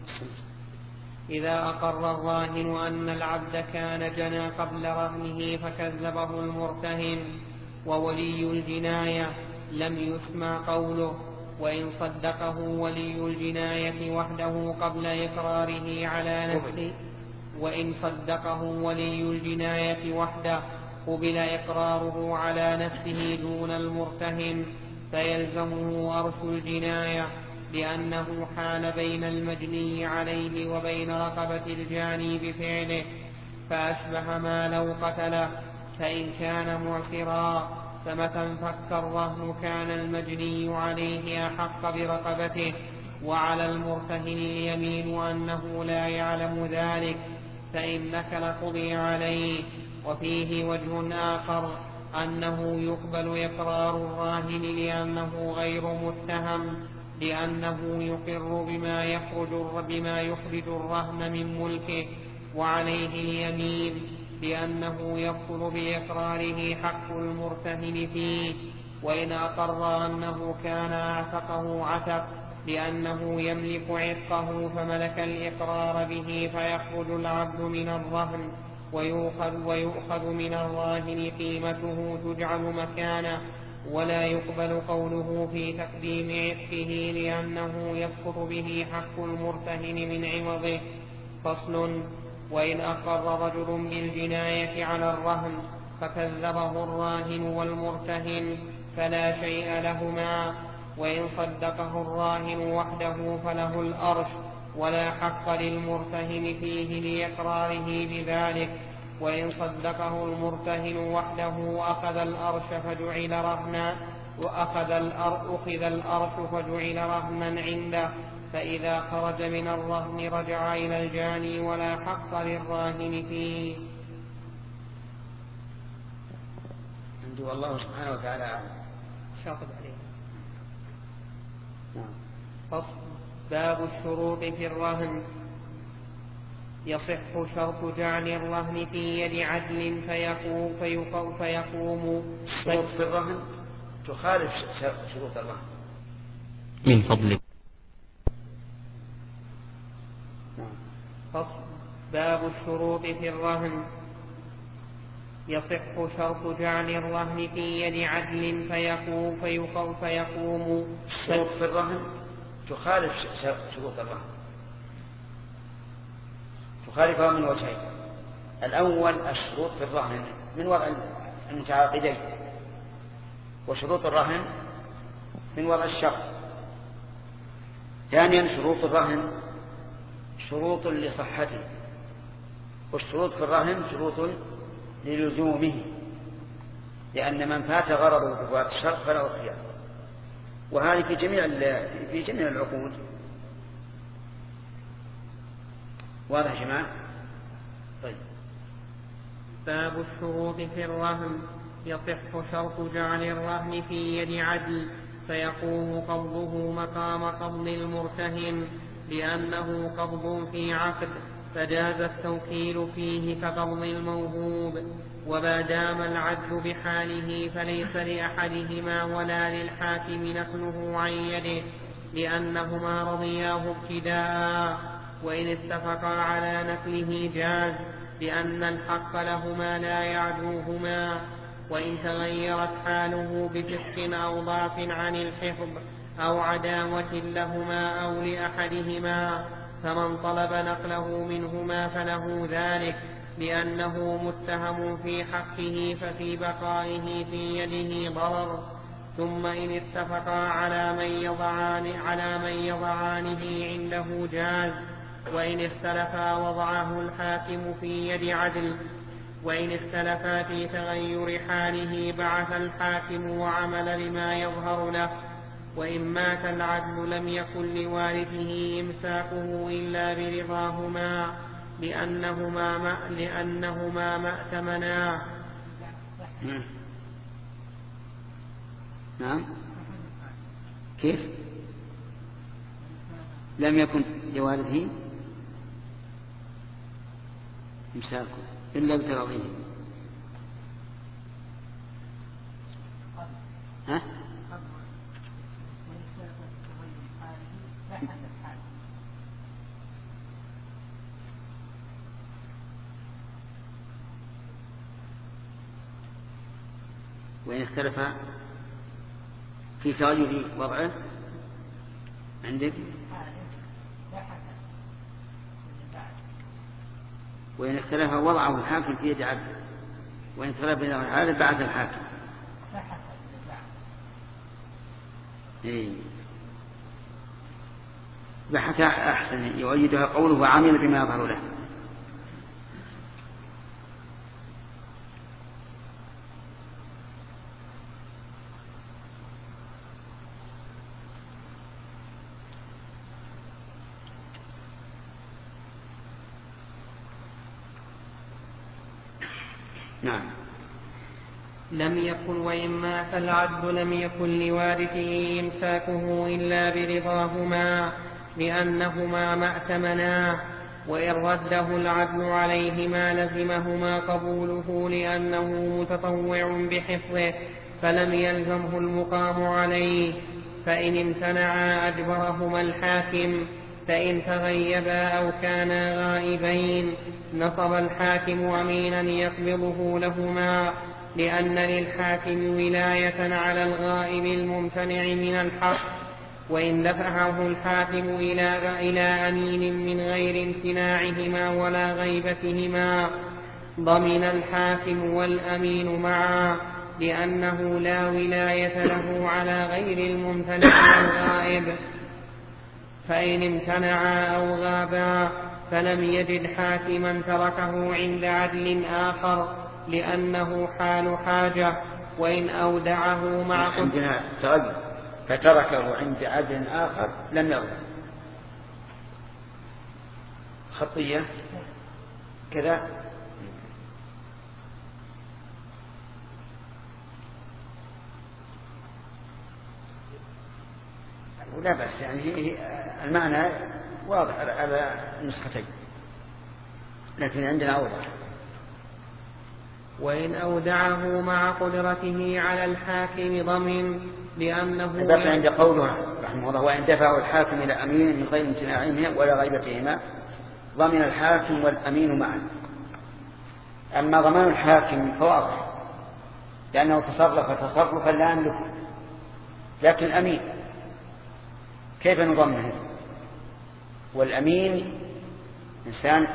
إذا أقر الراهن أن العبد كان جنى قبل رهنه فكذبه المرتهن وولي الجناية لم يسمع قوله، وإن صدقه ولي الجناية وحده قبل إقراره على نفسه وإن صدقه ولي الجناية وحده قبل إقراره على نفسه دون المرتهن فيلزمه أرث الجناية، لأنه حال بين المجني عليه وبين رقبة الجاني بفعله فأشبه ما لو قتله. فإن كان معسرا فمتى انفك الرهن كان المجني عليه أحق برقبته، وعلى المرتهن اليمين أنه لا يعلم ذلك، فإن نكل قضي عليه. وفيه وجه آخر أنه يقبل إقرار الراهن لأنه غير متهم، لأنه يقر بما يخرج بما يخرج الرهن من ملكه، وعليه اليمين لأنه يبطل بإقراره حق المرتهن فيه. وإن أقر أنه كان أعتقه عتق لأنه يملك عتقه فملك الإقرار به فيخرج العبد من الرهن ويؤخذ, ويؤخذ من الراهن قيمته تجعل مكانه، ولا يقبل قوله في تقديم عتقه لأنه يسقط به حق المرتهن من عوضه. فصل. وإن أقر رجل بالجناية على الرهن فكذبه الراهن والمرتهن فلا شيء لهما، وإن صدقه الراهن وحده فله الأرش، ولا حق للمرتهن فيه لإقراره بذلك. وإن صدقه المرتهن وحده أخذ الأرش فجعل رهنا وأخذ أخذ الأرش فجعل رهنا عنده، فإذا خرج من الرهن رجع إلى الجاني ولا حق للراهن فيه. عندي والله سبحانه وتعالى أعلم. شاطب عليه. فصل. باب الشروط في الرهن. يصح شرط جعل الرهن في يد عدل فيقوم, فيقوم, فيقوم شروط في الرهن تخالف شروط الرهن. من فضلك. فصل. باب الشروط في الرهن. يصح شرط جعل الرهن في يد عدل فيقوم, فيقوم, فيقوم شروط في الرهن تخالف شروط الرهن، تخالفها من وجهين. الأول الشروط في الرهن من وضع المتعاقدين، وشروط الرهن من وضع الشرط. ثانيا شروط الرهن شروط لصحته، والشروط في الرهن شروط للزومه، لأن من فات غرضه بفوات الشرط فله خيار، وهذه في جميع في جميع العقود. واضح يا جماعة؟ طيب. باب الشروط في الرهن. يصح شرط جعل الرهن في يد عدل فيقوم قبضه مقام قبض المرتهن، لأنه قبض في عقد فجاز التوكيل فيه كقبض الموهوب. وما دام العدل بحاله فليس لأحدهما ولا للحاكم نقله عن يده، لأنهما رضياه ابتداء، وإن اتفقا على نقله جاز، لأن الحق لهما لا يعدوهما. وإن تغيرت حاله بفسق أو ضعف عن الحفظ أو عداوة لهما أو لأحدهما، فمن طلب نقله منهما فله ذلك، لأنه متهم في حقه ففي بقائه في يده ضرر. ثم إن اتفقا على من يضعان على من يضعانه عنده جاز، وإن اختلفا وضعه الحاكم في يد عدل. وإن اختلفا في تغير حاله بعث الحاكم وعمل لما يظهر له. وإن مات العدل لم يكن لوارثه إمساكه إلا برضاهما، لأنهما ما لأنهما ما ائتمنا. نعم. كيف؟ لم يكن لوارثه إمساكه إلا بتراضيه. ها؟ وإن اختلف في تغير وضعه عندك، وإن اختلف وضعه الحاكم في يد عبد، وإن اختلف بين الحالة بعد الحاكم. إيه. بحث أحسن يؤيدها قوله وعمل بما يظهر له. نعم. لم يكن وإن مات العدل لم يكن لوارثه إمساكه إلا برضاهما، لأنهما ما ائتمنا. وإن رده العدل عليهما لزمهما قبوله، لأنه متطوع بحفظه فلم يلزمه المقام عليه. فإن امتنعا أجبرهما الحاكم، فإن تغيبا أو كانا غائبين نصب الحاكم أمينا يقبضه لهما، لأن للحاكم ولاية على الغائب الممتنع من الحق. وإن دفعه الحاكم إلى إلى أمين من غير امتناعهما ولا غيبتهما ضمن الحاكم والأمين معا، لأنه لا ولاية له على غير الممتنع والغائب. فإن امتنعا أو غابا فلم يجد حاكما تركه عند عدل آخر لأنه حال حاجة. وإن أودعه مع عندنا تغير فتركه عند عدل آخر لم يغلب خطية كذا. ولا بس يعني المعنى واضح على النسختين لكن عندنا أوضح. وإن أودعه مع قدرته على الحاكم ضمن لأنه دفع عند قوله رحمه الله وإن دفعه الحاكم إلى أمين من غير امتناعهما ولا غيبتهما ضمن الحاكم والأمين معا. أما ضمان الحاكم فواضح لأنه تصرف تصرفا لا يملكه، لكن الأمين كيف نضمنه؟ والأمين إنسان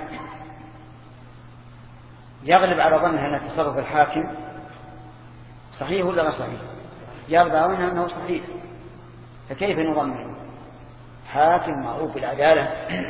يغلب على ظنه أن تصرف الحاكم صحيح ولا غير صحيح، يغلب على ظنه أنه صحيح، فكيف نضمنه؟ حاكم معروف بالعدالة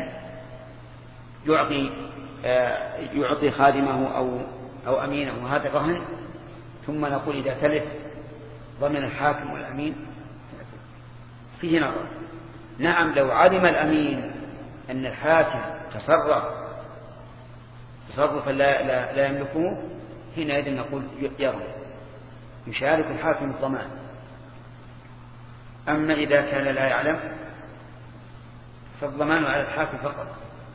يعطي يعطي خادمه أو أو أمينه هذا رهن، ثم نقول إذا تلف ضمن الحاكم والأمين فيه نظر. نعم لو علم الأمين أن الحاكم تصرف تصرفا لا, لا, لا يملكه حينئذ نقول يرى يشارك الحاكم الضمان. أما إذا كان لا يعلم فالضمان على الحاكم فقط.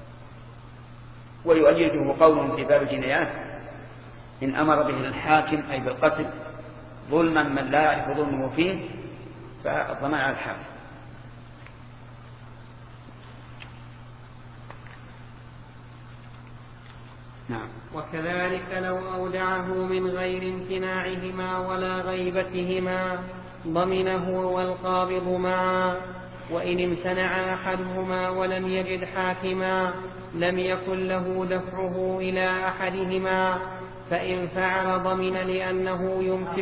ويؤيده قول في باب الجنايات إن أمر به الحاكم أي بالقتل ظلما من لا يعرف ظلمه فيه فالضمان على الحاكم. نعم. وكذلك لو أودعه من غير امتناعهما ولا غيبتهما ضمنه والقابض معا. وإن امتنع أحدهما ولم يجد حاكما لم يكن له دفعه إلى أحدهما، فإن فعل ضمن لأنه يمسك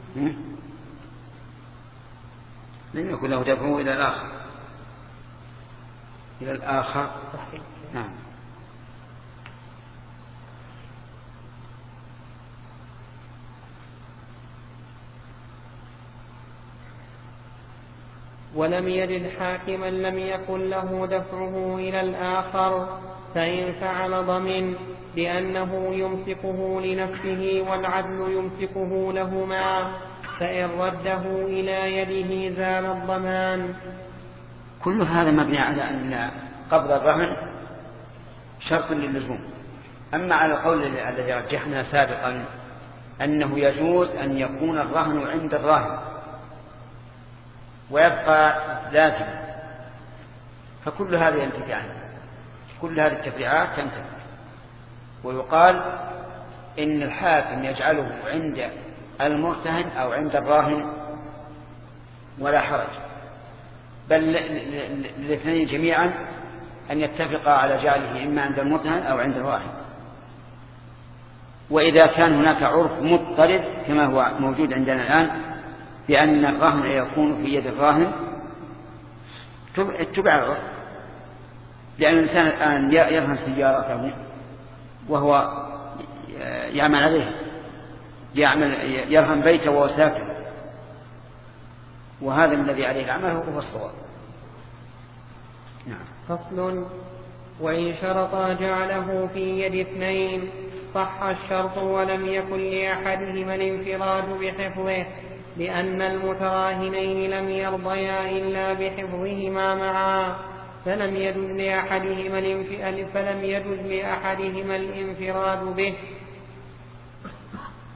لم يكن له دفعه إلى الآخر إلى الآخر صحيح. نعم. ولم يجد حاكما لم يكن له دفعه إلى الآخر، فإن فعل ضمن لأنه يمسكه لنفسه والعدل يمسكه لهما، فإن رده إلى يده زال الضمان. كل هذا مبني على أن قبض الرهن شرط للزوم. أما على القول الذي رجحنا سابقا أنه يجوز أن يكون الرهن عند الراهن ويبقى لازما، فكل هذه ينتفي عنه، كل هذه التفريعات تنتفي. ويقال إن الحاكم يجعله عند المرتهن أو عند الراهن ولا حرج، بل الاثنين جميعا أن يتفقا على جعله إما عند المرتهن أو عند الراهن. وإذا كان هناك عرف مضطرد كما هو موجود عندنا الآن بأن الرهن يكون في يد الراهن اتبع العرف، لأن الإنسان الآن يرهن سيارته وهو يعمل عليه، يعمل يرهن بيته وهو ساكن، وهذا الذي عليه العمل هو الصواب. نعم. فصل. وإن شرطا جعله في يد اثنين صح الشرط ولم يكن لأحدهما الانفراد بحفظه، لأن المتراهنين لم يرضيا إلا بحفظهما معا، فلم يجوز لأحدهما فلم يجوز لأحدهما الانفراد به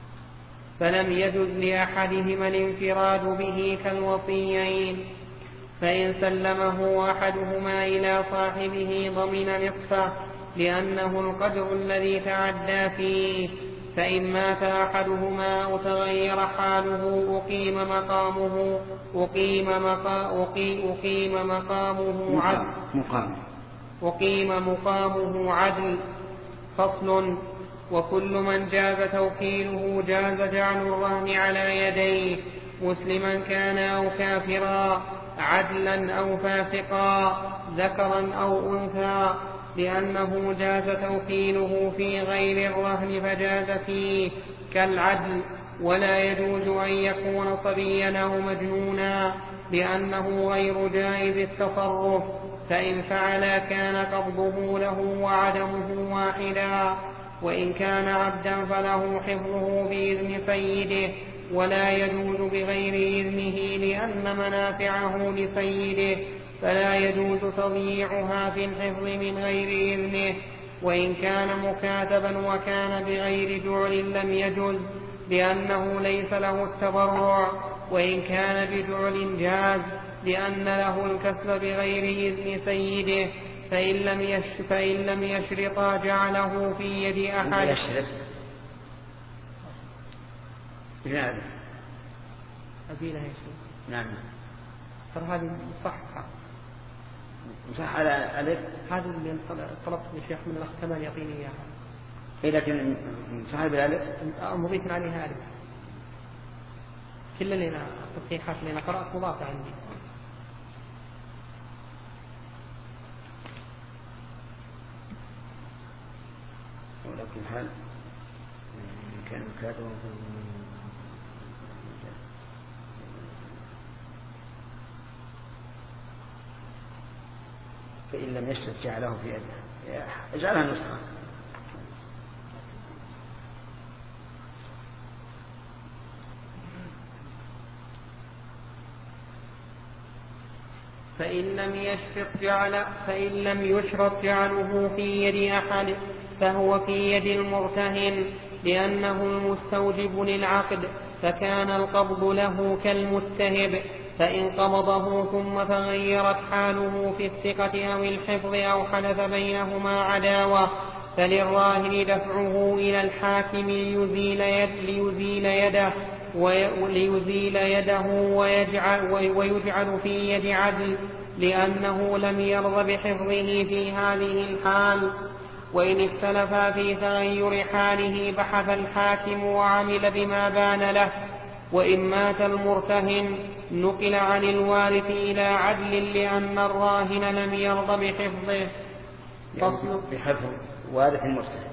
فلم يجوز لأحدهما الانفراد به كالوصيين. فإن سلمه أحدهما إلى صاحبه ضمن نصفه لأنه القدر الذي تعدى فيه. فإن مات أحدهما أو تغير حاله أقيم مقامه أقيم مقا أقيم, أقيم مقامه عدل مقام أقيم مقامه عدل. فصل. وكل من جاز توكيله جاز جعل الرهن على يديه مسلما كان أو كافرا عدلا أو فاسقا ذكرا أو أنثى لأنه جاز توكيله في غير الرهن فجاز فيه كالعدل. ولا يجوز أن يكون صبيا أو مجنونا لأنه غير جائز التصرف، فإن فعل كان قبضه له وعدمه واحدا. وإن كان عبدا فله حفظه بإذن سيده، ولا يجوز بغير إذنه لأن منافعه لسيده، فلا يجوز تضييعها في الحفظ من غير إذنه. وإن كان مكاتبا وكان بغير جعل لم يجوز لأنه ليس له التبرع، وإن كان بجعل جاز لأن له الكسب بغير إذن سيده. فإن لم يش فإن لم يشرطا جعله في يد أحد. يشرط بهذا أبينا يا شيخ. نعم. ترى هذه مصححة. مصححة على ألف. هذه اللي طلبت من الشيخ من الأخ كمان يعطيني إياها. إيه لكن مصححة بالألف. مضيف عليها ألف. كل اللي أنا التصحيحات اللي أنا قرأت مضافة عندي. ولكن حال كان كاتبا فإن لم يشرط جعله في يده اجعلها نسخة. فإن لم يشرط جعل فإن لم يشرط جعله في يد أحد فهو في يد المرتهن لأنه المستوجب للعقد، فكان القبض له كالمتهب. فإن قبضه ثم تغيرت حاله في الثقة أو الحفظ أو حدث بينهما عداوة فللراهن دفعه إلى الحاكم ليزيل, يد ليزيل يده وليزيل يده ويجعل, ويجعل في يد عدل لأنه لم يرض بحفظه في هذه الحال. وإن اختلفا في تغير حاله بحث الحاكم وعمل بما بان له. وإن مات المرتهن نقل عن الوارث إلى عدل لأن الراهن لم يرض بحفظه. فصل. بحفظ وارث المرتهن.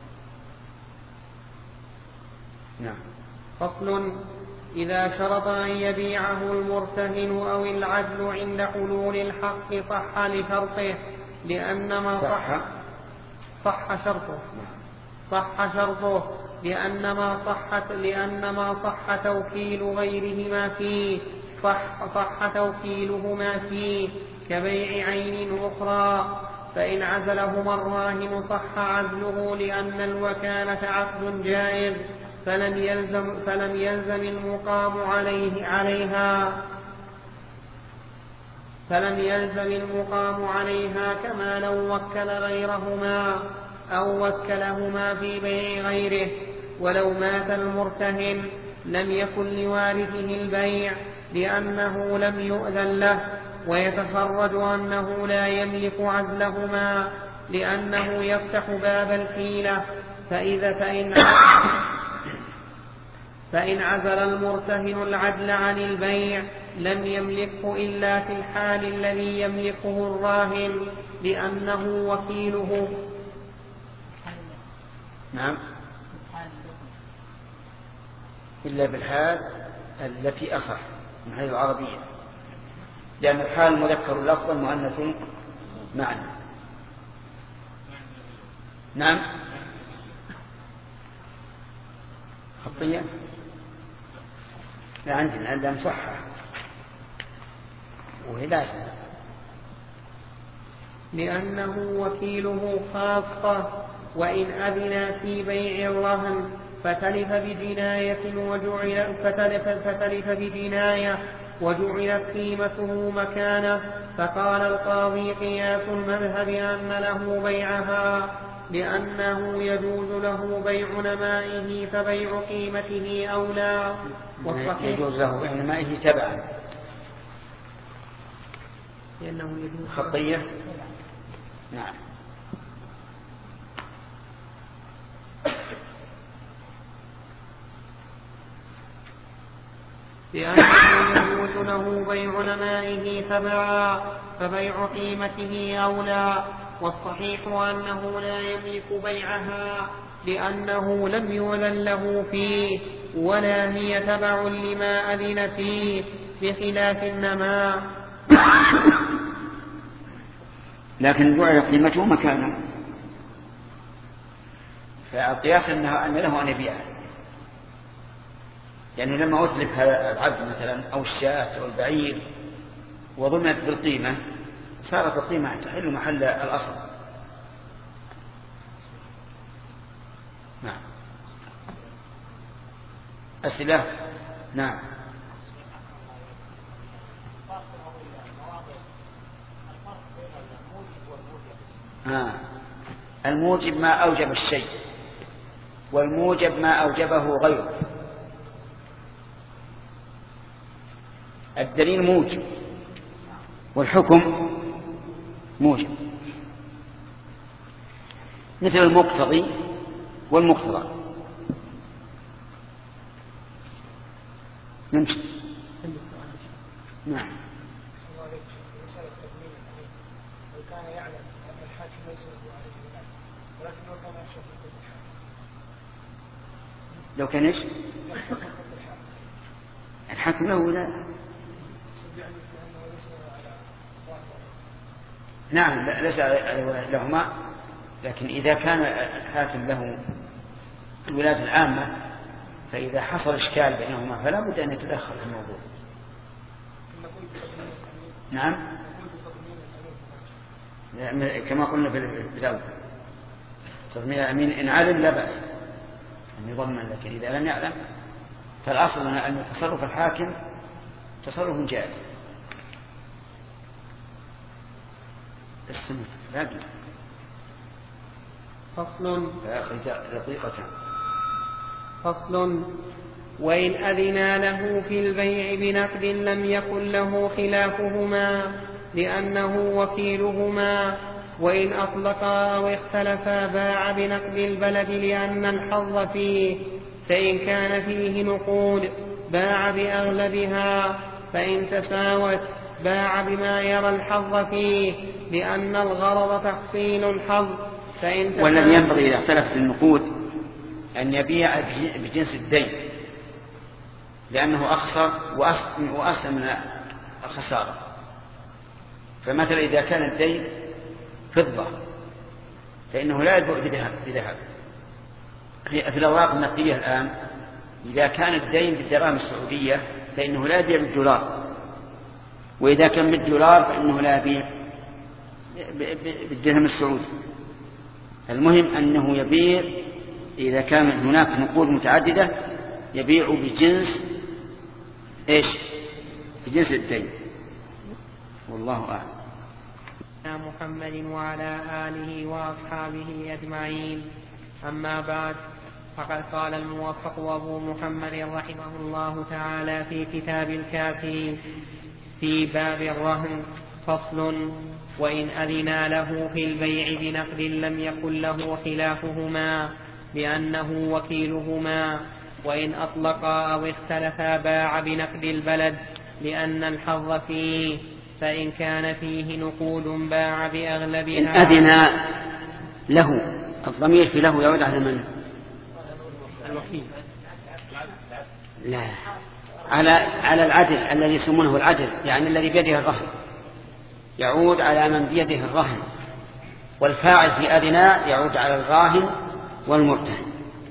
نعم. فصل. إذا شرط أن يبيعه المرتهن أو العدل عند حلول الحق صح لشرطه لأن ما صح صح شرطه صح شرطه لأن ما صحت لأن ما صح توكيل غيرهما فيه صح صح توكيلهما فيه كبيع عين أخرى. فإن عزلهما الراهن صح عزله لأن الوكالة عقد جائز فلم يلزم فلم يلزم المقام عليه عليها فلم يلزم المقام عليها كما لو وكل غيرهما أو وكلهما في بيع غيره. ولو مات المرتهن لم يكن لوارثه البيع لأنه لم يؤذن له، ويتخرج أنه لا يملك عزلهما لأنه يفتح باب الحيلة. فإذا فإن فإن عزل المرتهن العدل عن البيع لم يملكه إلا في الحال الذي يملكه الراهن لأنه وكيله. نعم. إلا بالحال التي أصح من حيث العربية، لأن الحال مذكر لفظا مؤنث معنى. نعم. خطية لا عندنا عندنا مصحح وهي لازم لأنه وكيله خاصة. وإن أذن في بيع الرهن فتلف بجناية وجعل فتلف, فتلف بجناية وجعلت قيمته مكانه. فقال القاضي قياس المذهب أن له بيعها لأنه يجوز له بيع نمائه فبيع قيمته أولى. يجوز له بيع نمائه تبعا لأنه يجوز خطية. نعم. لأنه يجوز له بيع نمائه تبعا فبيع قيمته أولى. والصحيح أنه لا يملك بيعها لأنه لم يؤذن له فيه ولا هي تبع لما أذن فيه بخلاف النماء. لكن جعل قيمته مكانه، فالقياس أنه أن له أن يبيعه. يعني لما أتلف هذا العبد مثلا أو الشاة أو البعير وضمنت بالقيمة صارت القيمة تحل محل الأصل. نعم. أسئلة. نعم. آه. الموجب ما أوجب الشيء والموجب ما أوجبه غيره. الدليل موجب والحكم موجب، مثل المقتضي والمقتضى. نمشي. نعم. لو كان ايش الحاكم له لا. نعم ليس لهما، لكن إذا كان الحاكم له الولاية العامة فإذا حصل إشكال بينهما فلا بد أن يتدخل في الموضوع. نعم كما قلنا في الأول تضمين الأمين إن علم لا بأس أن يضمن، لكن إذا لم يعلم فالأصل أن تصرف الحاكم تصرف جائز. السنة لاقي فصل. دقيقة. فصل. وإن أذنا له في البيع بنقد لم يكن له خلافهما لأنه وكيلهما، وإن أطلقا أو اختلفا باع بنقد البلد لأن الحظ فيه، فإن كان فيه نقود باع بأغلبها، فإن تساوت باع بما يرى الحظ فيه لأن الغرض تحصيل الحظ. فإن والذي ينبغي إذا اختلفت النقود أن يبيع بجنس الدين لأنه أخسر وأسلم من الخسارة. فمثلا إذا كان الدين فضة فإنه لا يبيع بذهب. في الأوراق النقدية الآن إذا كان الدين بالدراهم السعودية فإنه لا يبيع بالدولار، وإذا كان بالدولار فإنه لا يبيع بالدرهم السعودي. المهم أنه يبيع إذا كان هناك نقود متعددة يبيع بجنس إيش؟ بجنس الدين. والله أعلم. محمد وعلى آله وأصحابه أجمعين. أما بعد، فقد قال الموفق أبو محمد رحمه الله تعالى في كتاب الكافي في باب الرهن: فصل. وإن أذنا له في البيع بنقد لم يكن له خلافهما لأنه وكيلهما، وإن أطلقا أو اختلفا باع بنقد البلد لأن الحظ فيه، فإن كان فيه نقود باع بأغلبها. إن أذنا له، الضمير في له يعود على من؟ الوكيل. لا، على على العدل الذي يسمونه العدل، يعني الذي بيده الرهن، يعود على من بيده الرهن، والفاعل في أذنا يعود على الراهن والمرتهن.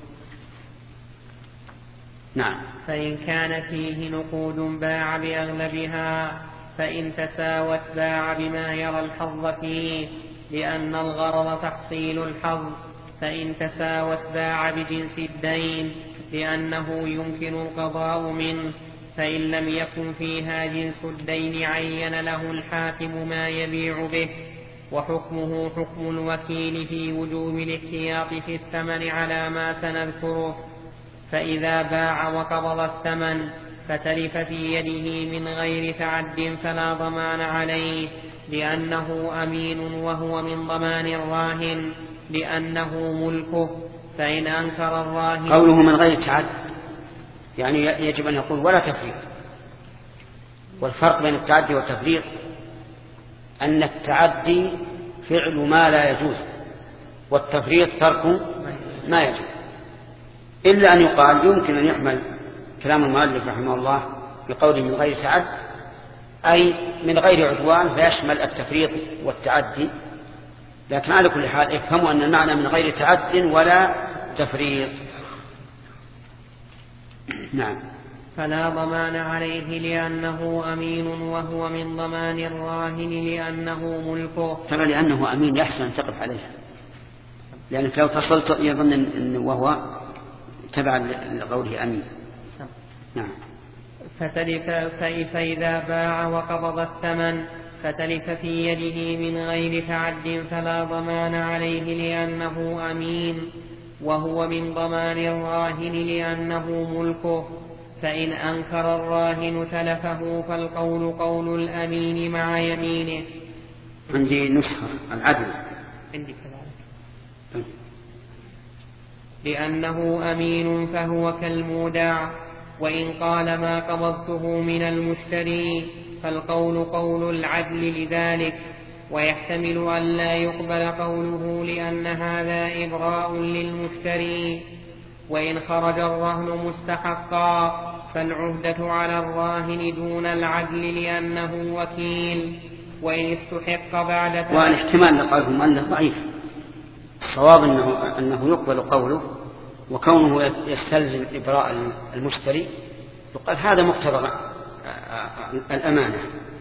نعم. فإن كان فيه نقود باع بأغلبها، فإن تساوت باع بما يرى الحظ فيه لأن الغرض تحصيل الحظ، فإن تساوت باع بجنس الدين لأنه يمكن القضاء منه، فإن لم يكن فيها جنس الدين عين له الحاكم ما يبيع به، وحكمه حكم الوكيل في وجوب الاحتياط في الثمن على ما سنذكره. فإذا باع وقبض الثمن فتلف في يده من غير تعد فلا ضمان عليه، لأنه أمين وهو من ضمان الراهن لأنه ملكه. فإن أنكر الراهن قوله من غير تعد يعني يجب أن يقول ولا تفريط. والفرق بين التعدي والتفريط أن التعدي فعل ما لا يجوز، والتفريط ترك ما يجوز. إلا أن يقال يمكن أن يحمل كلام المؤلف رحمه الله بقوله من غير تعد أي من غير عدوان، فيشمل التفريط والتعدي. لكن على كل حال افهموا أن المعنى من غير تعد ولا تفريط. نعم. فلا ضمان عليه لأنه أمين وهو من ضمان الراهن لأنه ملكه. ترى لأنه أمين يحسن أن تقف عليها، لأنك لو تصلت يظن أن وهو تبع لقوله أمين. نعم. فتلف فإذا باع وقبض الثمن فتلف في يده من غير تعد فلا ضمان عليه لأنه أمين وهو من ضمان الراهن لأنه ملكه. فإن أنكر الراهن تلفه فالقول قول الأمين مع يمينه. عندي نسخة العدل عندي كذلك. لأنه أمين فهو كالمودع. وإن قال ما قبضته من المشتري فالقول قول العدل لذلك، ويحتمل أن لا يقبل قوله لأن هذا إبراء للمشتري. وإن خرج الرهن مستحقا فالعهدة على الراهن دون العدل لأنه وكيل. وإن استحق بعد ثلاث وأن احتمال لقولهم أنه ضعيف. الصواب أنه, أنه يقبل قوله، وكونه يستلزم إبراء المشتري يقال هذا مقتضى الأمانة.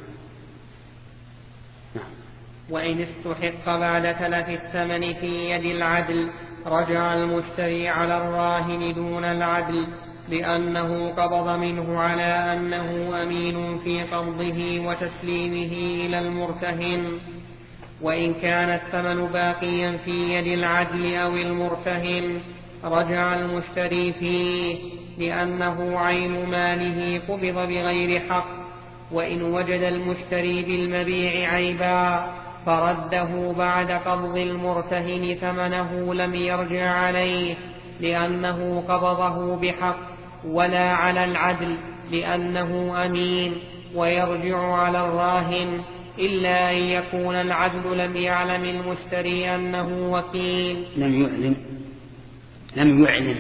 وإن استحق بعد تلف الثمن في يد العدل رجع المشتري على الراهن دون العدل، لأنه قبض منه على أنه أمين في قبضه وتسليمه إلى المرتهن. وإن كان الثمن باقيا في يد العدل أو المرتهن رجع المشتري فيه، لأنه عين ماله قبض بغير حق. وإن وجد المشتري بالمبيع عيبا فرده بعد قبض المرتهن ثمنه لم يرجع عليه لأنه قبضه بحق، ولا على العدل لأنه أمين، ويرجع على الراهن إلا أن يكون العدل لم يعلم المشتري أنه وكيل. لم يعلم لم يعلم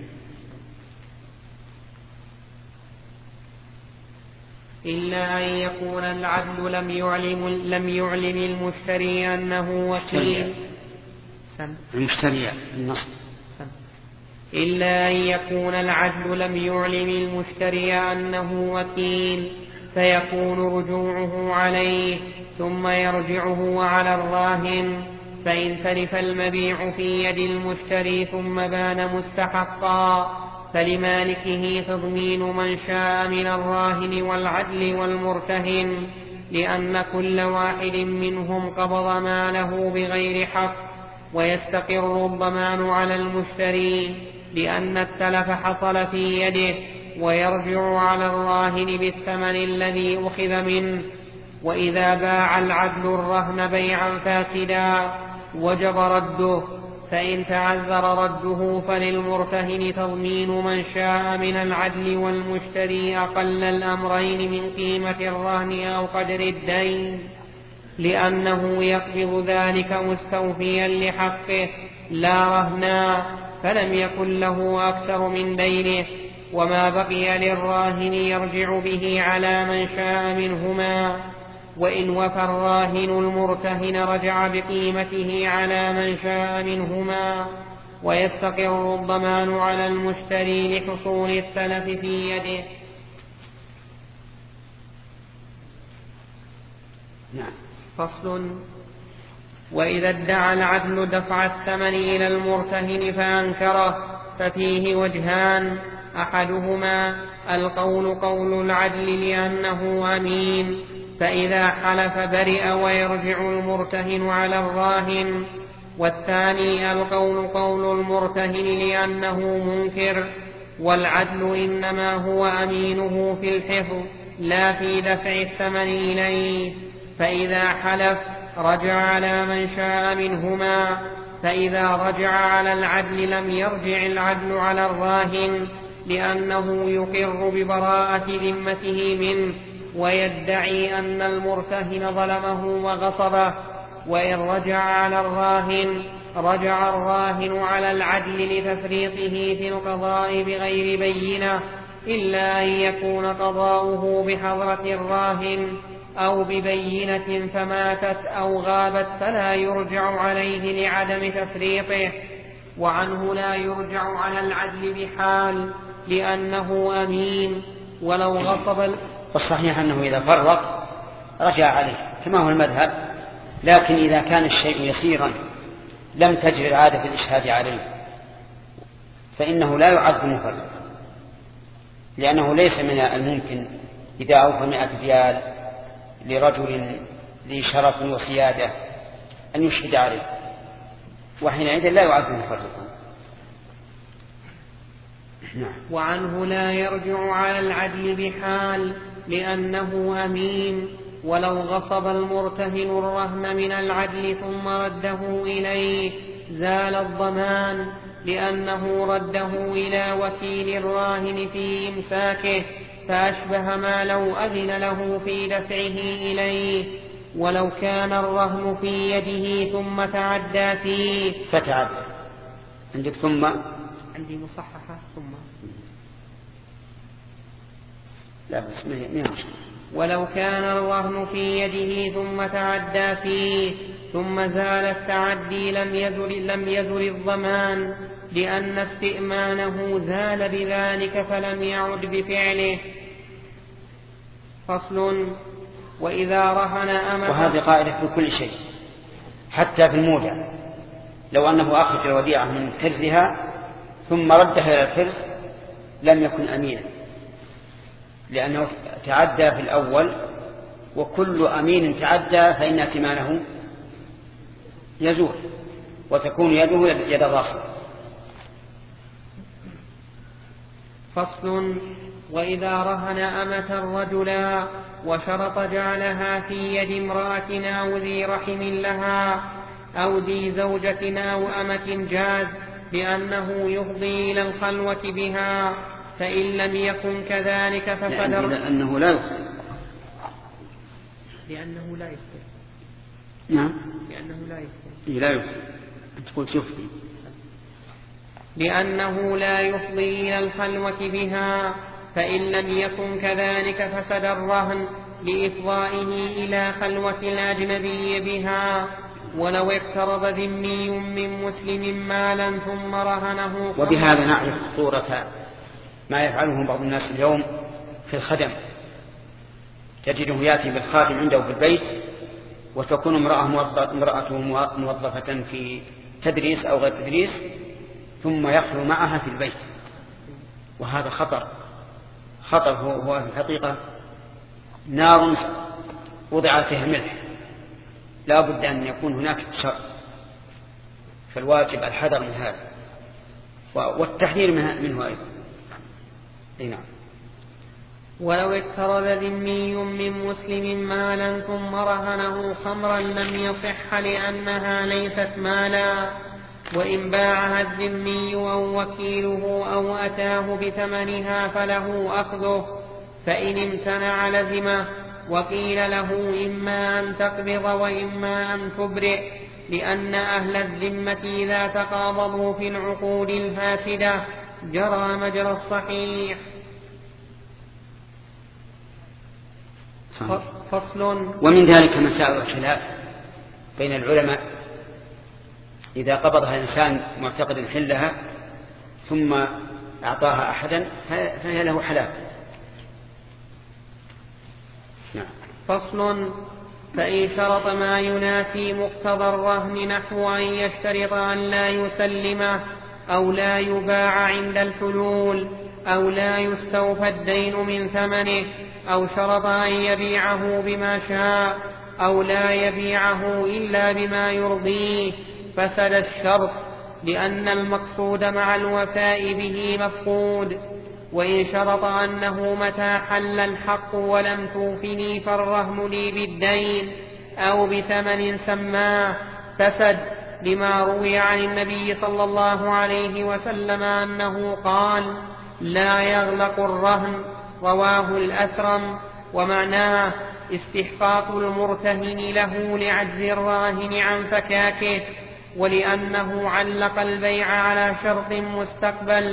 إلا أن يكون العدل لم يعلم لم يعلم المشتري أنه وكيل. المشتري النص. إلا أن يكون العدل لم يعلم المشتري أنه وكيل، فيكون رجوعه عليه ثم يرجعه على الراهن. فإن تلف المبيع في يد المشتري ثم بان مستحقا فلمالكه تضمين من شاء من الراهن والعدل والمرتهن، لأن كل واحد منهم قبض ماله بغير حق، ويستقر الضمان على المشتري لأن التلف حصل في يده، ويرجع على الراهن بالثمن الذي أخذ منه. وإذا باع العدل الرهن بيعا فاسدا وجب رده، فإن تعذر رده فللمرتهن تضمين من شاء من العدل والمشتري أقل الأمرين من قيمة الرهن أو قدر الدين، لأنه يقبض ذلك مستوفيا لحقه لا رهنا، فلم يكن له أكثر من دينه. وما بقي للراهن يرجع به على من شاء منهما. وإن وفى الراهن المرتهن رجع بقيمته على من شاء منهما، ويستقر الضمان على المشتري لحصول التلف في يده. فصل. وإذا ادعى العدل دفع الثمن إلى المرتهن فأنكره ففيه وجهان: أحدهما القول قول العدل لأنه أمين، فإذا حلف برئ ويرجع المرتهن على الراهن، والثاني القول قول المرتهن لأنه منكر، والعدل إنما هو أمينه في الحفظ لا في دفع الثمن إليه، فإذا حلف رجع على من شاء منهما، فإذا رجع على العدل لم يرجع العدل على الراهن، لأنه يقر ببراءة ذمته منه ويدعي أن المرتهن ظلمه وغصبه. وإن رجع على الراهن رجع الراهن على العدل لتفريطه في القضاء بغير بينة، إلا أن يكون قضاؤه بحضرة الراهن أو ببينة فماتت أو غابت فلا يرجع عليه لعدم تفريطه. وعنه لا يرجع على العدل بحال لأنه أمين ولو غصب. والصحيح أنه إذا فرط رجع عليه كما هو المذهب، لكن إذا كان الشيء يسيرا لم تجري العادة في الإشهاد عليه فإنه لا يعد مفرط، لأنه ليس من الممكن إذا أوفى مئة ريال لرجل ذي شرف وسيادة أن يشهد عليه، وحينئذ لا يعد مفرطا. وعنه لا يرجع على العدل بحال لأنه أمين ولو غصب المرتهن الرهن من العدل ثم رده إليه زال الضمان، لأنه رده إلى وكيل الراهن في إمساكه، فأشبه ما لو أذن له في دفعه إليه. ولو كان الرهن في يده ثم تعدى فيه فتعدى عندك ثم عندي مصححة ثم لا بس ما ولو كان الرهن في يده ثم تعدى فيه ثم زال التعدي لم يزل, لم يزل الضمان، لأن استئمانه زال بذلك فلم يعد بفعله. فصل. وإذا رهن أمة. وهذه قاعدة في كل شيء حتى في المودع، لو أنه أخرج الوديعة من حرزها ثم ردها إلى الحرز لم يكن أمينا، لأنه تعدى في الأول، وكل أمين تعدى فإن ائتمانه يزول وتكون يده يد الراصد. فصل. وإذا رهن أمة الرجلا وشرط جعلها في يد امرأة أو ذي رحم لها أو ذي زوجة أو أمة جاز، لأنه يفضي إلى الخلوة بها، فإن لم يكن كذلك فقدر. لأنه لا يفضي لأنه لا يفضي نعم لأنه لا يفضي لا يفضي تقول يفضي لأنه لا يفضي إلى الخلوة بها، فإن لم يكن كذلك فسد الرهن لإفضائه إلى خلوة الأجنبي بها. ولو اقترض ذمي من مسلم مالا ثم رهنه. وبهذا نعرف خطورة ما يفعله بعض الناس اليوم في الخدم، تجده يأتي بالخادم عنده في البيت وتكون امرأته موظفة في تدريس أو غير تدريس ثم يخلو معها في البيت، وهذا خطر خطر هو في الحقيقة نار وضع فيها ملح، لا بد أن يكون هناك شر، فالواجب الحذر من هذا والتحذير منه أيضا. نعم. ولو اقترض ذمي من مسلم مالا ثم رهنه خمرا لم يصح لأنها ليست مالا، وإن باعها الذمي أو وكيله أو أتاه بثمنها فله أخذه، فإن امتنع لزمه. وقيل له إما أن تقبض وإما أن تبرئ، لأن أهل الذمة إذا تقابضوا في العقود الفاسدة جرى مجرى الصحيح. فصل. ومن ذلك مسائل الخلاف بين العلماء، إذا قبضها إنسان معتقد حلها ثم أعطاها أحدا فهي له حلال. نعم. فصل. فإن شرط ما ينافي مقتضى الرهن نحو أن يشترط أن لا يسلمه أو لا يباع عند الحلول أو لا يستوفى الدين من ثمنه، أو شرط أن يبيعه بما شاء، أو لا يبيعه إلا بما يرضيه، فسد الشرط، لأن المقصود مع الوفاء به مفقود. وإن شرط أنه متى حل الحق ولم توفني فالرهن لي بالدين أو بثمن سماه فسد، لما روي عن النبي صلى الله عليه وسلم أنه قال: لا يغلق الرهن، رواه الأثرم. ومعناه استحقاق المرتهن له لعجز الراهن عن فكاكه، ولأنه علق البيع على شرط مستقبل.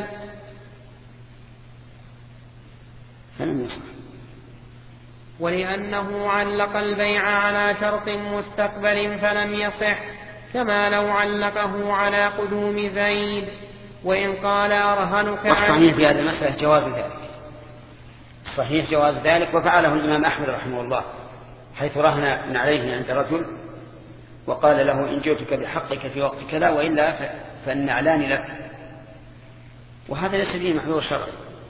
ولأنه علق البيع على شرط مستقبل فلم يصح، كما لو علقه على قدوم زيد. وإن قال أرهنك، والصحيح في هذه المسألة جواز ذلك، الصحيح جواز ذلك، وفعله الإمام أحمد رحمه الله، حيث رهن من عليه عند رجل وقال له: إن جئتك بحقك في وقت كذا وإلا فالنعلان لك. وهذا ليس فيه محذور شرعي،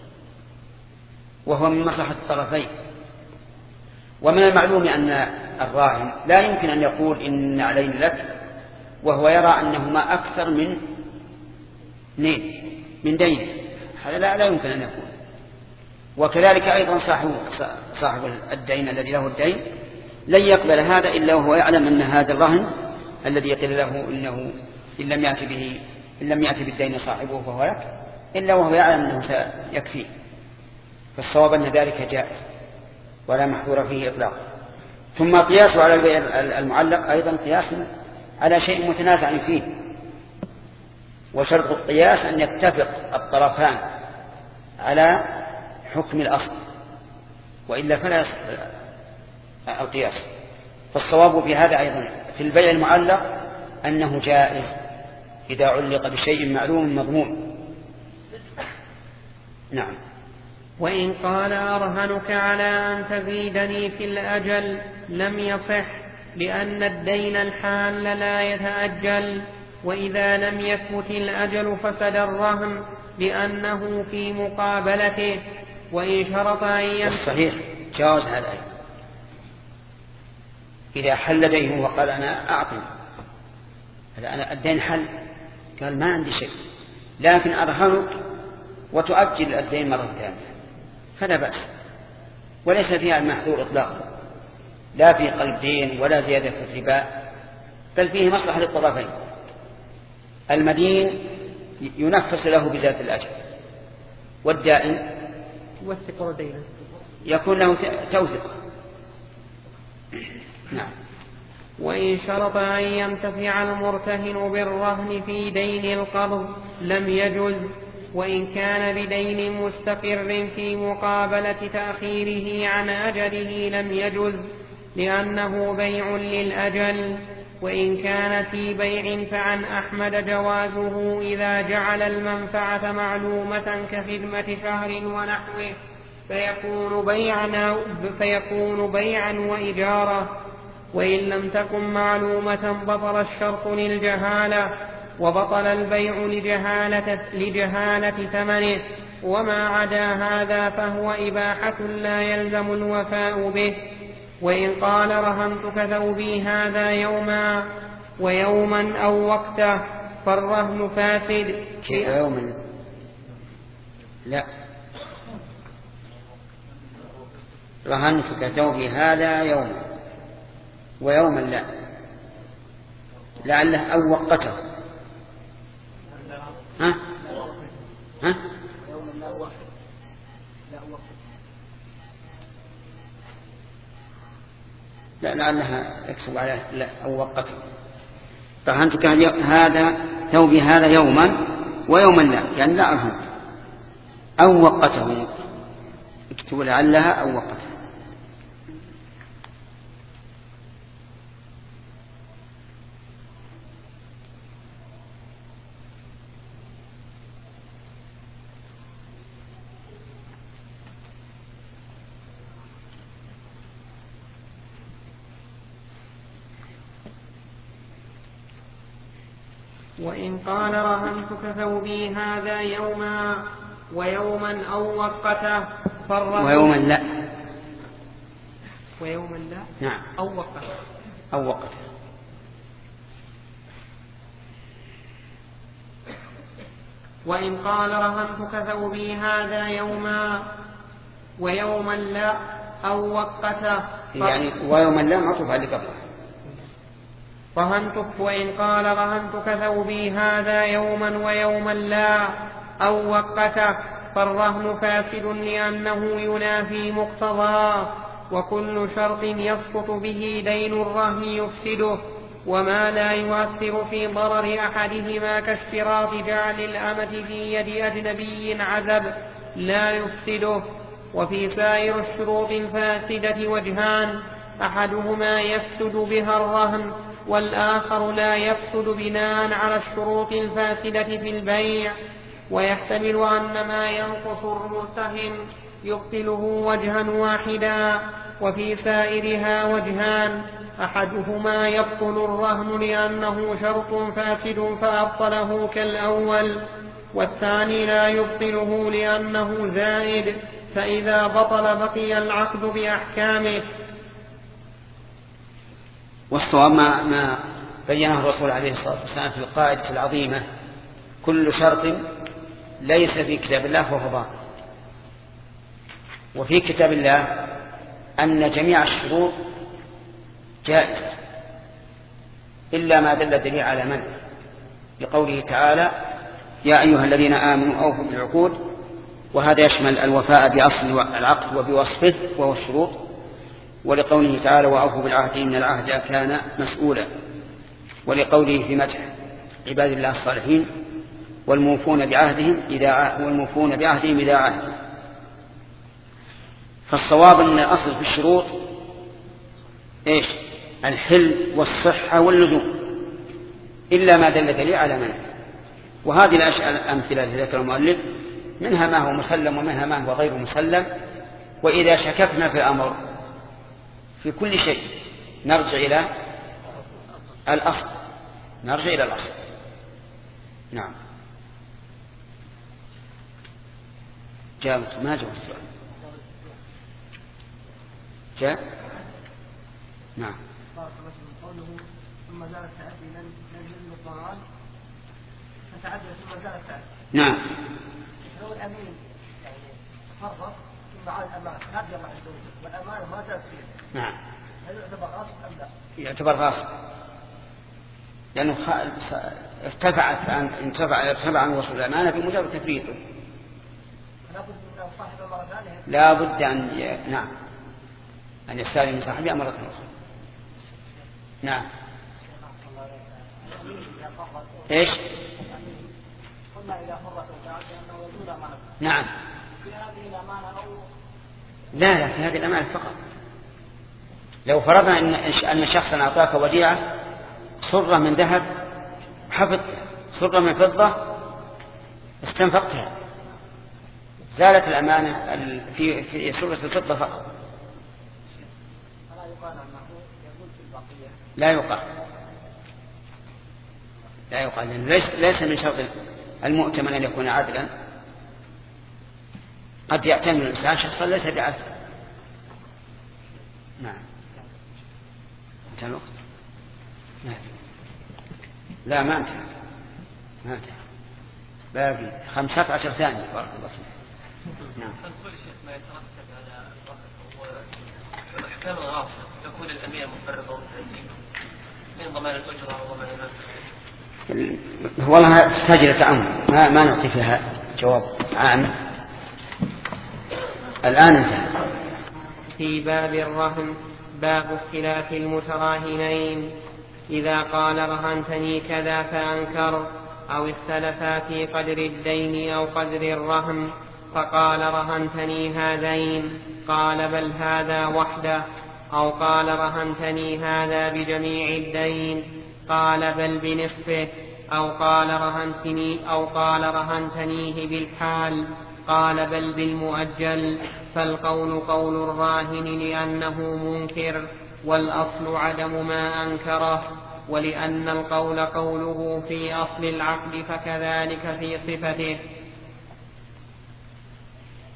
وهو من مصلحة الطرفين. ومن المعلوم أن الراهن لا يمكن أن يقول إن النعلين لك وهو يرى أنهما أكثر من اثنين من دين، هذا لا, لا يمكن أن يكون. وكذلك أيضا صاحب, صاحب الدين الذي له الدين لن يقبل هذا إلا وهو يعلم أن هذا الرهن الذي يقول له إنه إن لم يأتي به إن لم يأتي بالدين صاحبه فهو لك، إلا وهو يعلم أنه سيكفي. فالصواب أن ذلك جائز ولا محظور فيه إطلاقا. ثم قياس على البيع المعلق أيضا قياس على شيء متنازع فيه، وشرط القياس أن يتفق الطرفان على حكم الأصل، وإلا فلا يصح القياس. فالصواب في هذا أيضا في البيع المعلق أنه جائز إذا علق بشيء معلوم مضمون. نعم. وإن قال أرهنك على أن تزيدني في الأجل لم يصح، لأن الدين الحال لا يتأجل، وإذا لم يثبت الأجل فسد الرهن لأنه في مقابلته. وإن شرط أن يمسك الصحيح جاوز هذا أيضا، إذا حل دينه وقال أنا أعطي هذا أنا الدين حل، قال ما عندي شيء لكن أرهنك وتؤجل الدين مرة ثانية فلا بأس، وليس فيها المحذور إطلاقا، لا في قلب دين ولا زيادة في الربا، بل فيه مصلحة للطرفين. المدين ينفس له بذات الأجل، والدائن يوثق دينه يكون له توثق. نعم. وإن شرط أن ينتفع المرتهن بالرهن في دين القرض لم يجز، وإن كان بدين مستقر في مقابلة تأخيره عن أجله لم يجز، لأنه بيع للأجل. وإن كان في بيع فعن أحمد جوازه إذا جعل المنفعة معلومة كخدمة شهر ونحوه، فيكون بيعا, فيكون بيعا وإجارة. وإن لم تكن معلومة بطل الشرط للجهالة، وبطل البيع لجهالة, لجهالة ثمنه. وما عدا هذا فهو إباحة لا يلزم الوفاء به. وإن قال رهنتك ثوبي هذا يوما ويوما أو وقته فالرهن فاسد. يوما لا، رهنتك ثوبي هذا يوما ويوما لا، لعله أو وقته. ها ها لا لعلها يكتب على لا أو وقته. رهنتك هذا ثوبي هذا يوما ويوما لا، يعني لا أرهن أو وقته، اكتب لعلها أو وقته. وإن قال رهنتك ثوبي هذا يوما ويوما أو وقته فالرهن ويوما لا ويوما لا نعم أو وقته أو وقته. وإن قال رهنتك ثوبي هذا يوما ويوما لا أو وقته يعني ويوما لا معطوف على قبله. رهنتك وإن قال رهنتك ثوبي هذا يوما ويوما لا أو وقته فالرهن فاسد لأنه ينافي مقتضاه، وكل شرط يسقط به دين الرهن يفسده، وما لا يؤثر في ضرر أحدهما كاشتراط جعل الأمة في يد أجنبي عزب لا يفسده. وفي سائر الشروط الفاسدة وجهان، أحدهما يفسد بها الرهن والآخر لا يفسد بناء على الشروط الفاسدة في البيع، ويحتمل أن ما ينقص المرتهن يبطله وجها واحدا، وفي سائرها وجهان، أحدهما يبطل الرهن لأنه شرط فاسد فأبطله كالأول، والثاني لا يبطله لأنه زائد، فإذا بطل بقي العقد بأحكامه. والصواب ما, ما بينه الرسول عليه الصلاة والسلام في القاعدة العظيمة: كل شرط ليس في كتاب الله فهو باطل. وفي كتاب الله أن جميع الشروط جائزة إلا ما دل الدليل على منع، لقوله تعالى: يا أيها الذين آمنوا أوفوا بالعقود، وهذا يشمل الوفاء بأصل العقد وبوصفه وهو الشروط، ولقوله تعالى: وأوفوا بالعهد إن العهد كان مسؤولا، ولقوله في مدح عباد الله الصالحين: والموفون بعهدهم إذا والموفون بعهدهم إذا عهدوا. فالصواب أن الأصل في الشروط إيش؟ الحل والصحة واللزوم، إلا ما دل دليل على منع. وهذه الأمثلة التي ذكر المؤلف منها ما هو مسلم ومنها ما هو غير مسلم. وإذا شككنا في الأمر في كل شيء نرجع إلى الأصل نرجع إلى الأصل. نعم. جاءت ما جاءت السؤال جاء. نعم. قوله ثم زال التأتي لن يجوز الضمان فتعدل ثم زال التأتي. نعم. لو الأمين يعني فرط ثم عاد الأمان هذا مع الزوج والأمان ما زالت فيه. نعم. هل يعتبر غاصب أم لا؟ يعتبر غاصب لأنه ارتفعت عن انتفع ارتفع عن وصول الأمانة بمجرد تفريطه. لا بد من صاحبه مرة ثانية. لا بد أن ي... نعم أن يستلم من صاحبه مرة أخرى. نعم. إيش؟ قلنا إذا فرط لأنه يجوز أمانة. نعم. في هذه الأمانة أو لا لا في هذه الأمانة فقط. لو فرضنا أن أن شخصا أعطاك وديعة صرة من ذهب حفظتها، صرة من فضة استنفقتها، زالت الأمانة في في صرة الفضة فقط. فلا يقال أنه يجوز في البقية. لا يقال لا يقال لأنه ليس ليس من شرط المؤتمن أن يكون عادلا. قد يأتمن الإنسان شخصا ليس بعادل. نعم. انتهى الوقت؟ نعم. لا ما انتهى ما انتهى باقي خمسة عشر ثانية. بارك الله فيك. نعم. كل شيء ما يترتب على الرهن احكام الغاصب تكون الأمير مفرط أو متأدين من ضمان الأجرة أو ضمان المال. والله تحتاج إلى تأمل، ما ما نعطي فيها جواب عام. الآن انتهى. في باب الرهن باب اختلاف المتراهنين. إذا قال رهنتني كذا فأنكر أو استلفا في قدر الدين أو قدر الرهن فقال رهنتني هذين قال بل هذا وحده، أو قال رهنتني هذا بجميع الدين قال بل بنصفه، أو قال رهنتني أو قال رهنتنيه بالحال قال بل بالمؤجل. فالقول قول الراهن لأنه منكر، والأصل عدم ما أنكره، ولأن القول قوله في أصل العقد فكذلك في صفته.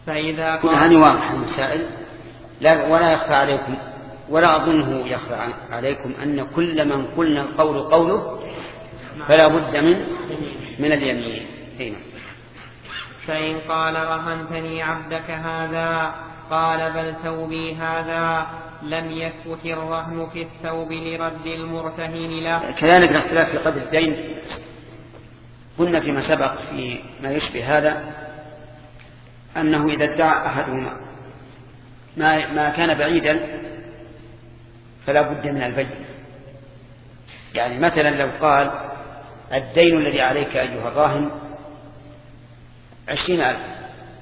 فإذا كل هذه واضحة المسائل، لا ولا يخفى عليكم ولا أظنه يخفى عليكم أن كل من قلنا القول قوله فلا بد من من اليمين. هنا فإن قال رهنتني عبدك هذا قال بل ثوبي هذا لم يثبت الرهن في الثوب لرد المرتهن له. كذلك الاختلاف في قدر الدين قلنا فيما سبق في ما يشبه هذا أنه إذا ادعى أحدهما ما, ما كان بعيدا فلا بد من البين. يعني مثلا لو قال الدين الذي عليك أيها الراهن عشرين ألف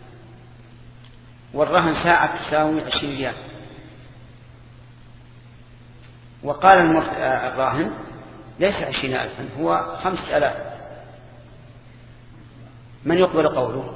والرهن ساعة تساوي عشرين ريال، وقال الراهن ليس عشرين ألفا هو خمسة ألاف، من يقبل قوله؟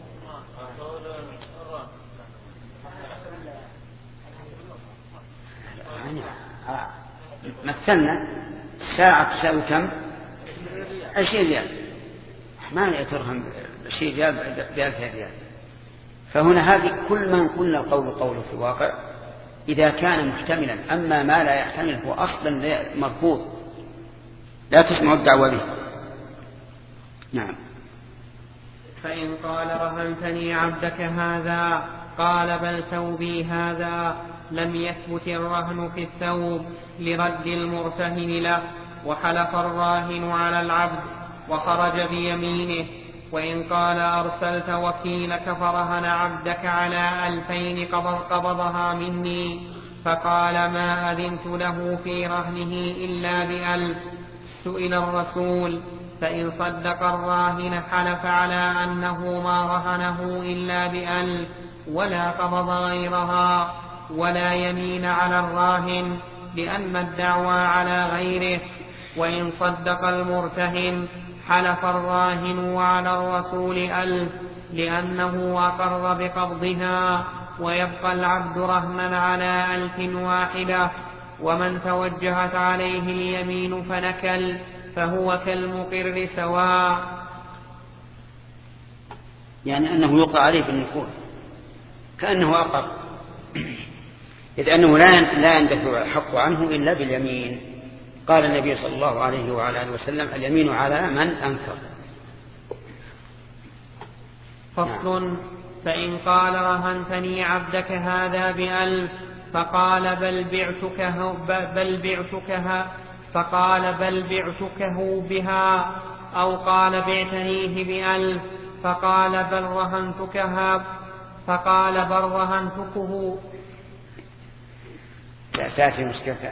مثلنا ساعة تساوي كم؟ عشرين ريال، ما يترهم عشرين ريال بألف ريال. فهنا هذه كل من قلنا القول قوله في الواقع إذا كان محتملا، أما ما لا يحتمل هو أصلا مرفوض لا تسمع الدعوة به. نعم. فإن قال رهنتني عبدك هذا قال بل ثوبي هذا لم يثبت الرهن في الثوب لرد المرتهن له، وحلف الراهن على العبد وخرج بيمينه. وإن قال أرسلت وكيلك فرهن عبدك على ألفين قبضها مني فقال ما أذنت له في رهنه إلا بألف، سئل الرسول فإن صدق الراهن حلف على أنه ما رهنه إلا بألف ولا قبض غيرها ولا يمين على الراهن لأن الدعوى على غيره. وإن صدق المرتهن حلف الراهن وعلى الرسول ألف لأنه أقر بقبضها، ويبقى العبد رهنا على ألف واحدة. ومن توجهت عليه اليمين فنكل فهو كالمقر سواء. يعني أنه يوقع عليه بالنكول كأنه أقر، إذ أنه لا يندفع الحق عنه إلا باليمين. قال النبي صلى الله عليه وعلى آله وسلم اليمين على من أنكر. فصل. فإن قال رهنتني عبدك هذا بألف فقال بل بعتكه بل بعتكها فقال بل بعتكه بها، أو قال بعتنيه بألف فقال بل رهنتكها فقال بل رهنتكه. تأتي مشكلة.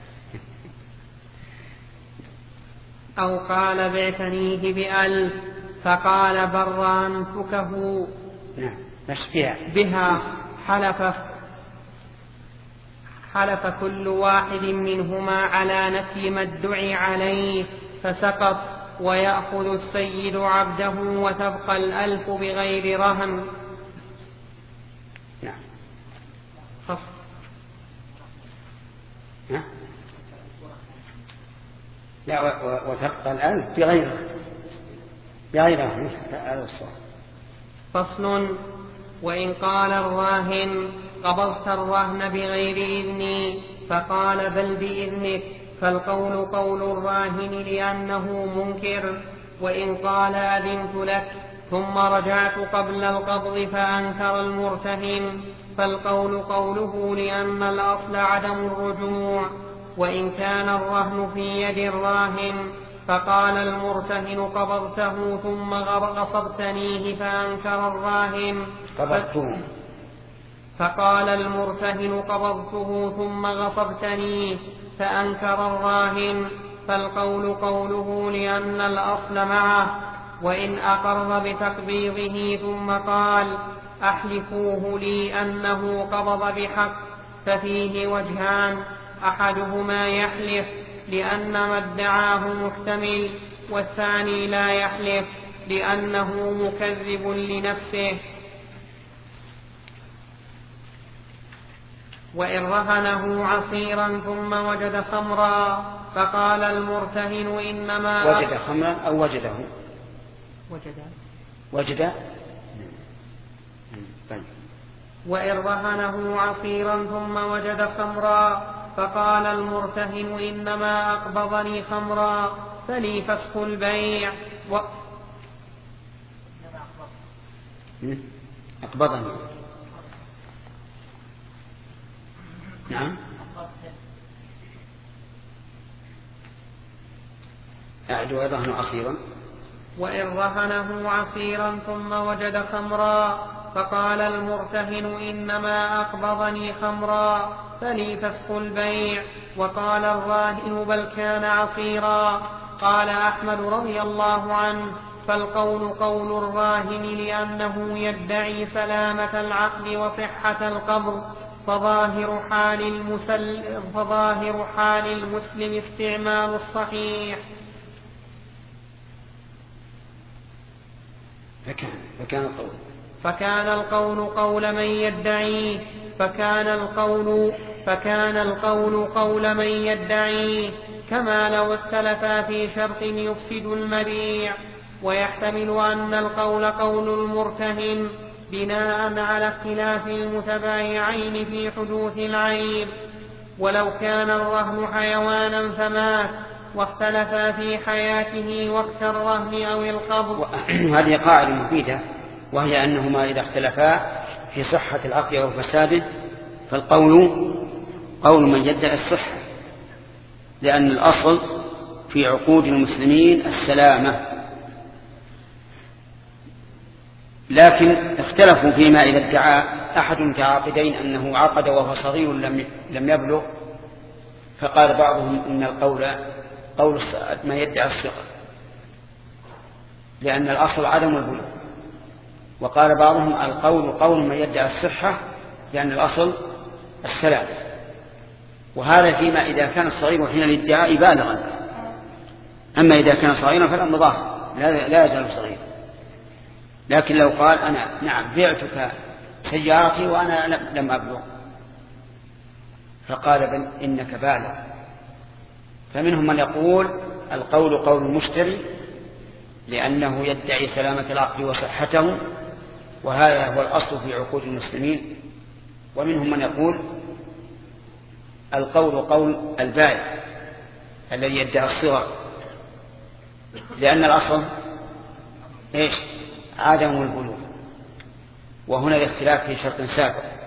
أو قال بعتنيه بألف فقال بل رهنتكه بها، حلف حلف كل واحد منهما على نفي ما ادعي عليه فسقط، ويأخذ السيد عبده وتبقى الألف بغير رهن. نعم. لا وتبقى الألف بغير بغير فصل. وإن قال الراهن قبضت الرهن بغير إذني فقال بل بإذنك فالقول قول الراهن لأنه منكر. وإن قال أذنت لك ثم رجعت قبل القبض فأنكر المرتهن فالقول قوله لأن الأصل عدم الرجوع. وإن كان الرهن في يد الراهن فقال المرتهن قبضته ثم غصبتنيه فأنكر الراهن قبضته فقال المرتهن قبضته ثم غصبتنيه فأنكر الراهن فالقول قوله لأن الأصل معه. وإن أقر بتقبيضه ثم قال أحلفوه لي أنه قبض بحق ففيه وجهان، أحدهما يحلف لأن ما ادعاه محتمل، والثاني لا يحلف لأنه مكذب لنفسه. وإن رهنه عصيرا ثم وجد خمرا فقال المرتهن إنما وجد خمرا أو وجده وجد وجد طيب. وإن رهنه عصيرا ثم وجد خمرا فقال المرتهن إنما أقبضني خمرا فلي فسخ البيع و... أقبضني نعم أعد ويرهن عصيرا وإن رهنه عصيرا ثم وجد خمرا فقال المرتهن إنما أقبضني خمرا فلي فسخ البيع وقال الراهن بل كان عصيرا. قال أحمد رضي الله عنه فالقول قول الراهن لأنه يدعي سلامة العقد وصحة القبض فظاهر حال المسل فظاهر حال المسلم استعمال الصحيح. فكان فكان القول فكان القول قول من يدعيه فكان القول فكان القول قول من يدعيه كما لو اختلفا في شرط يفسد المبيع. ويحتمل أن القول قول المرتهن بناء على اختلاف المتبايعين في حدوث العيب. ولو كان الرهن حيوانا فمات واختلفا في حياته وقت الرهن أو القبض. هذه قاعدة مفيدة، وهي أنهما إذا اختلفا في صحة العقد أو فساده فالقول قول من يدعي الصحة، لأن الأصل في عقود المسلمين السلامة. لكن اختلفوا فيما إذا ادعى أحد كعاقدين أنه عقد وهو صغير لم يبلغ، فقال بعضهم إن القول قول ما يدعي الصغر لأن الأصل عدم البلوغ، وقال بعضهم القول قول من يدعي الصحة لأن الأصل السلام. وهذا فيما إذا كان الصغير حين الادعاء بالغا، أما إذا كان صغيرا فالأمر ظاهر لا يزال صغيرا. لكن لو قال أنا نعم بعتك سيارتي وأنا لم أبلغ، فقال بل إنك بالغ، فمنهم من يقول القول قول المشتري لأنه يدعي سلامة العقد وصحته، وهذا هو الأصل في عقود المسلمين. ومنهم من يقول القول قول البائع الذي يدعي الصغر، لأن الأصل إيش؟ عدم البلوغ، وهنا الاختلاف في شرط سابق.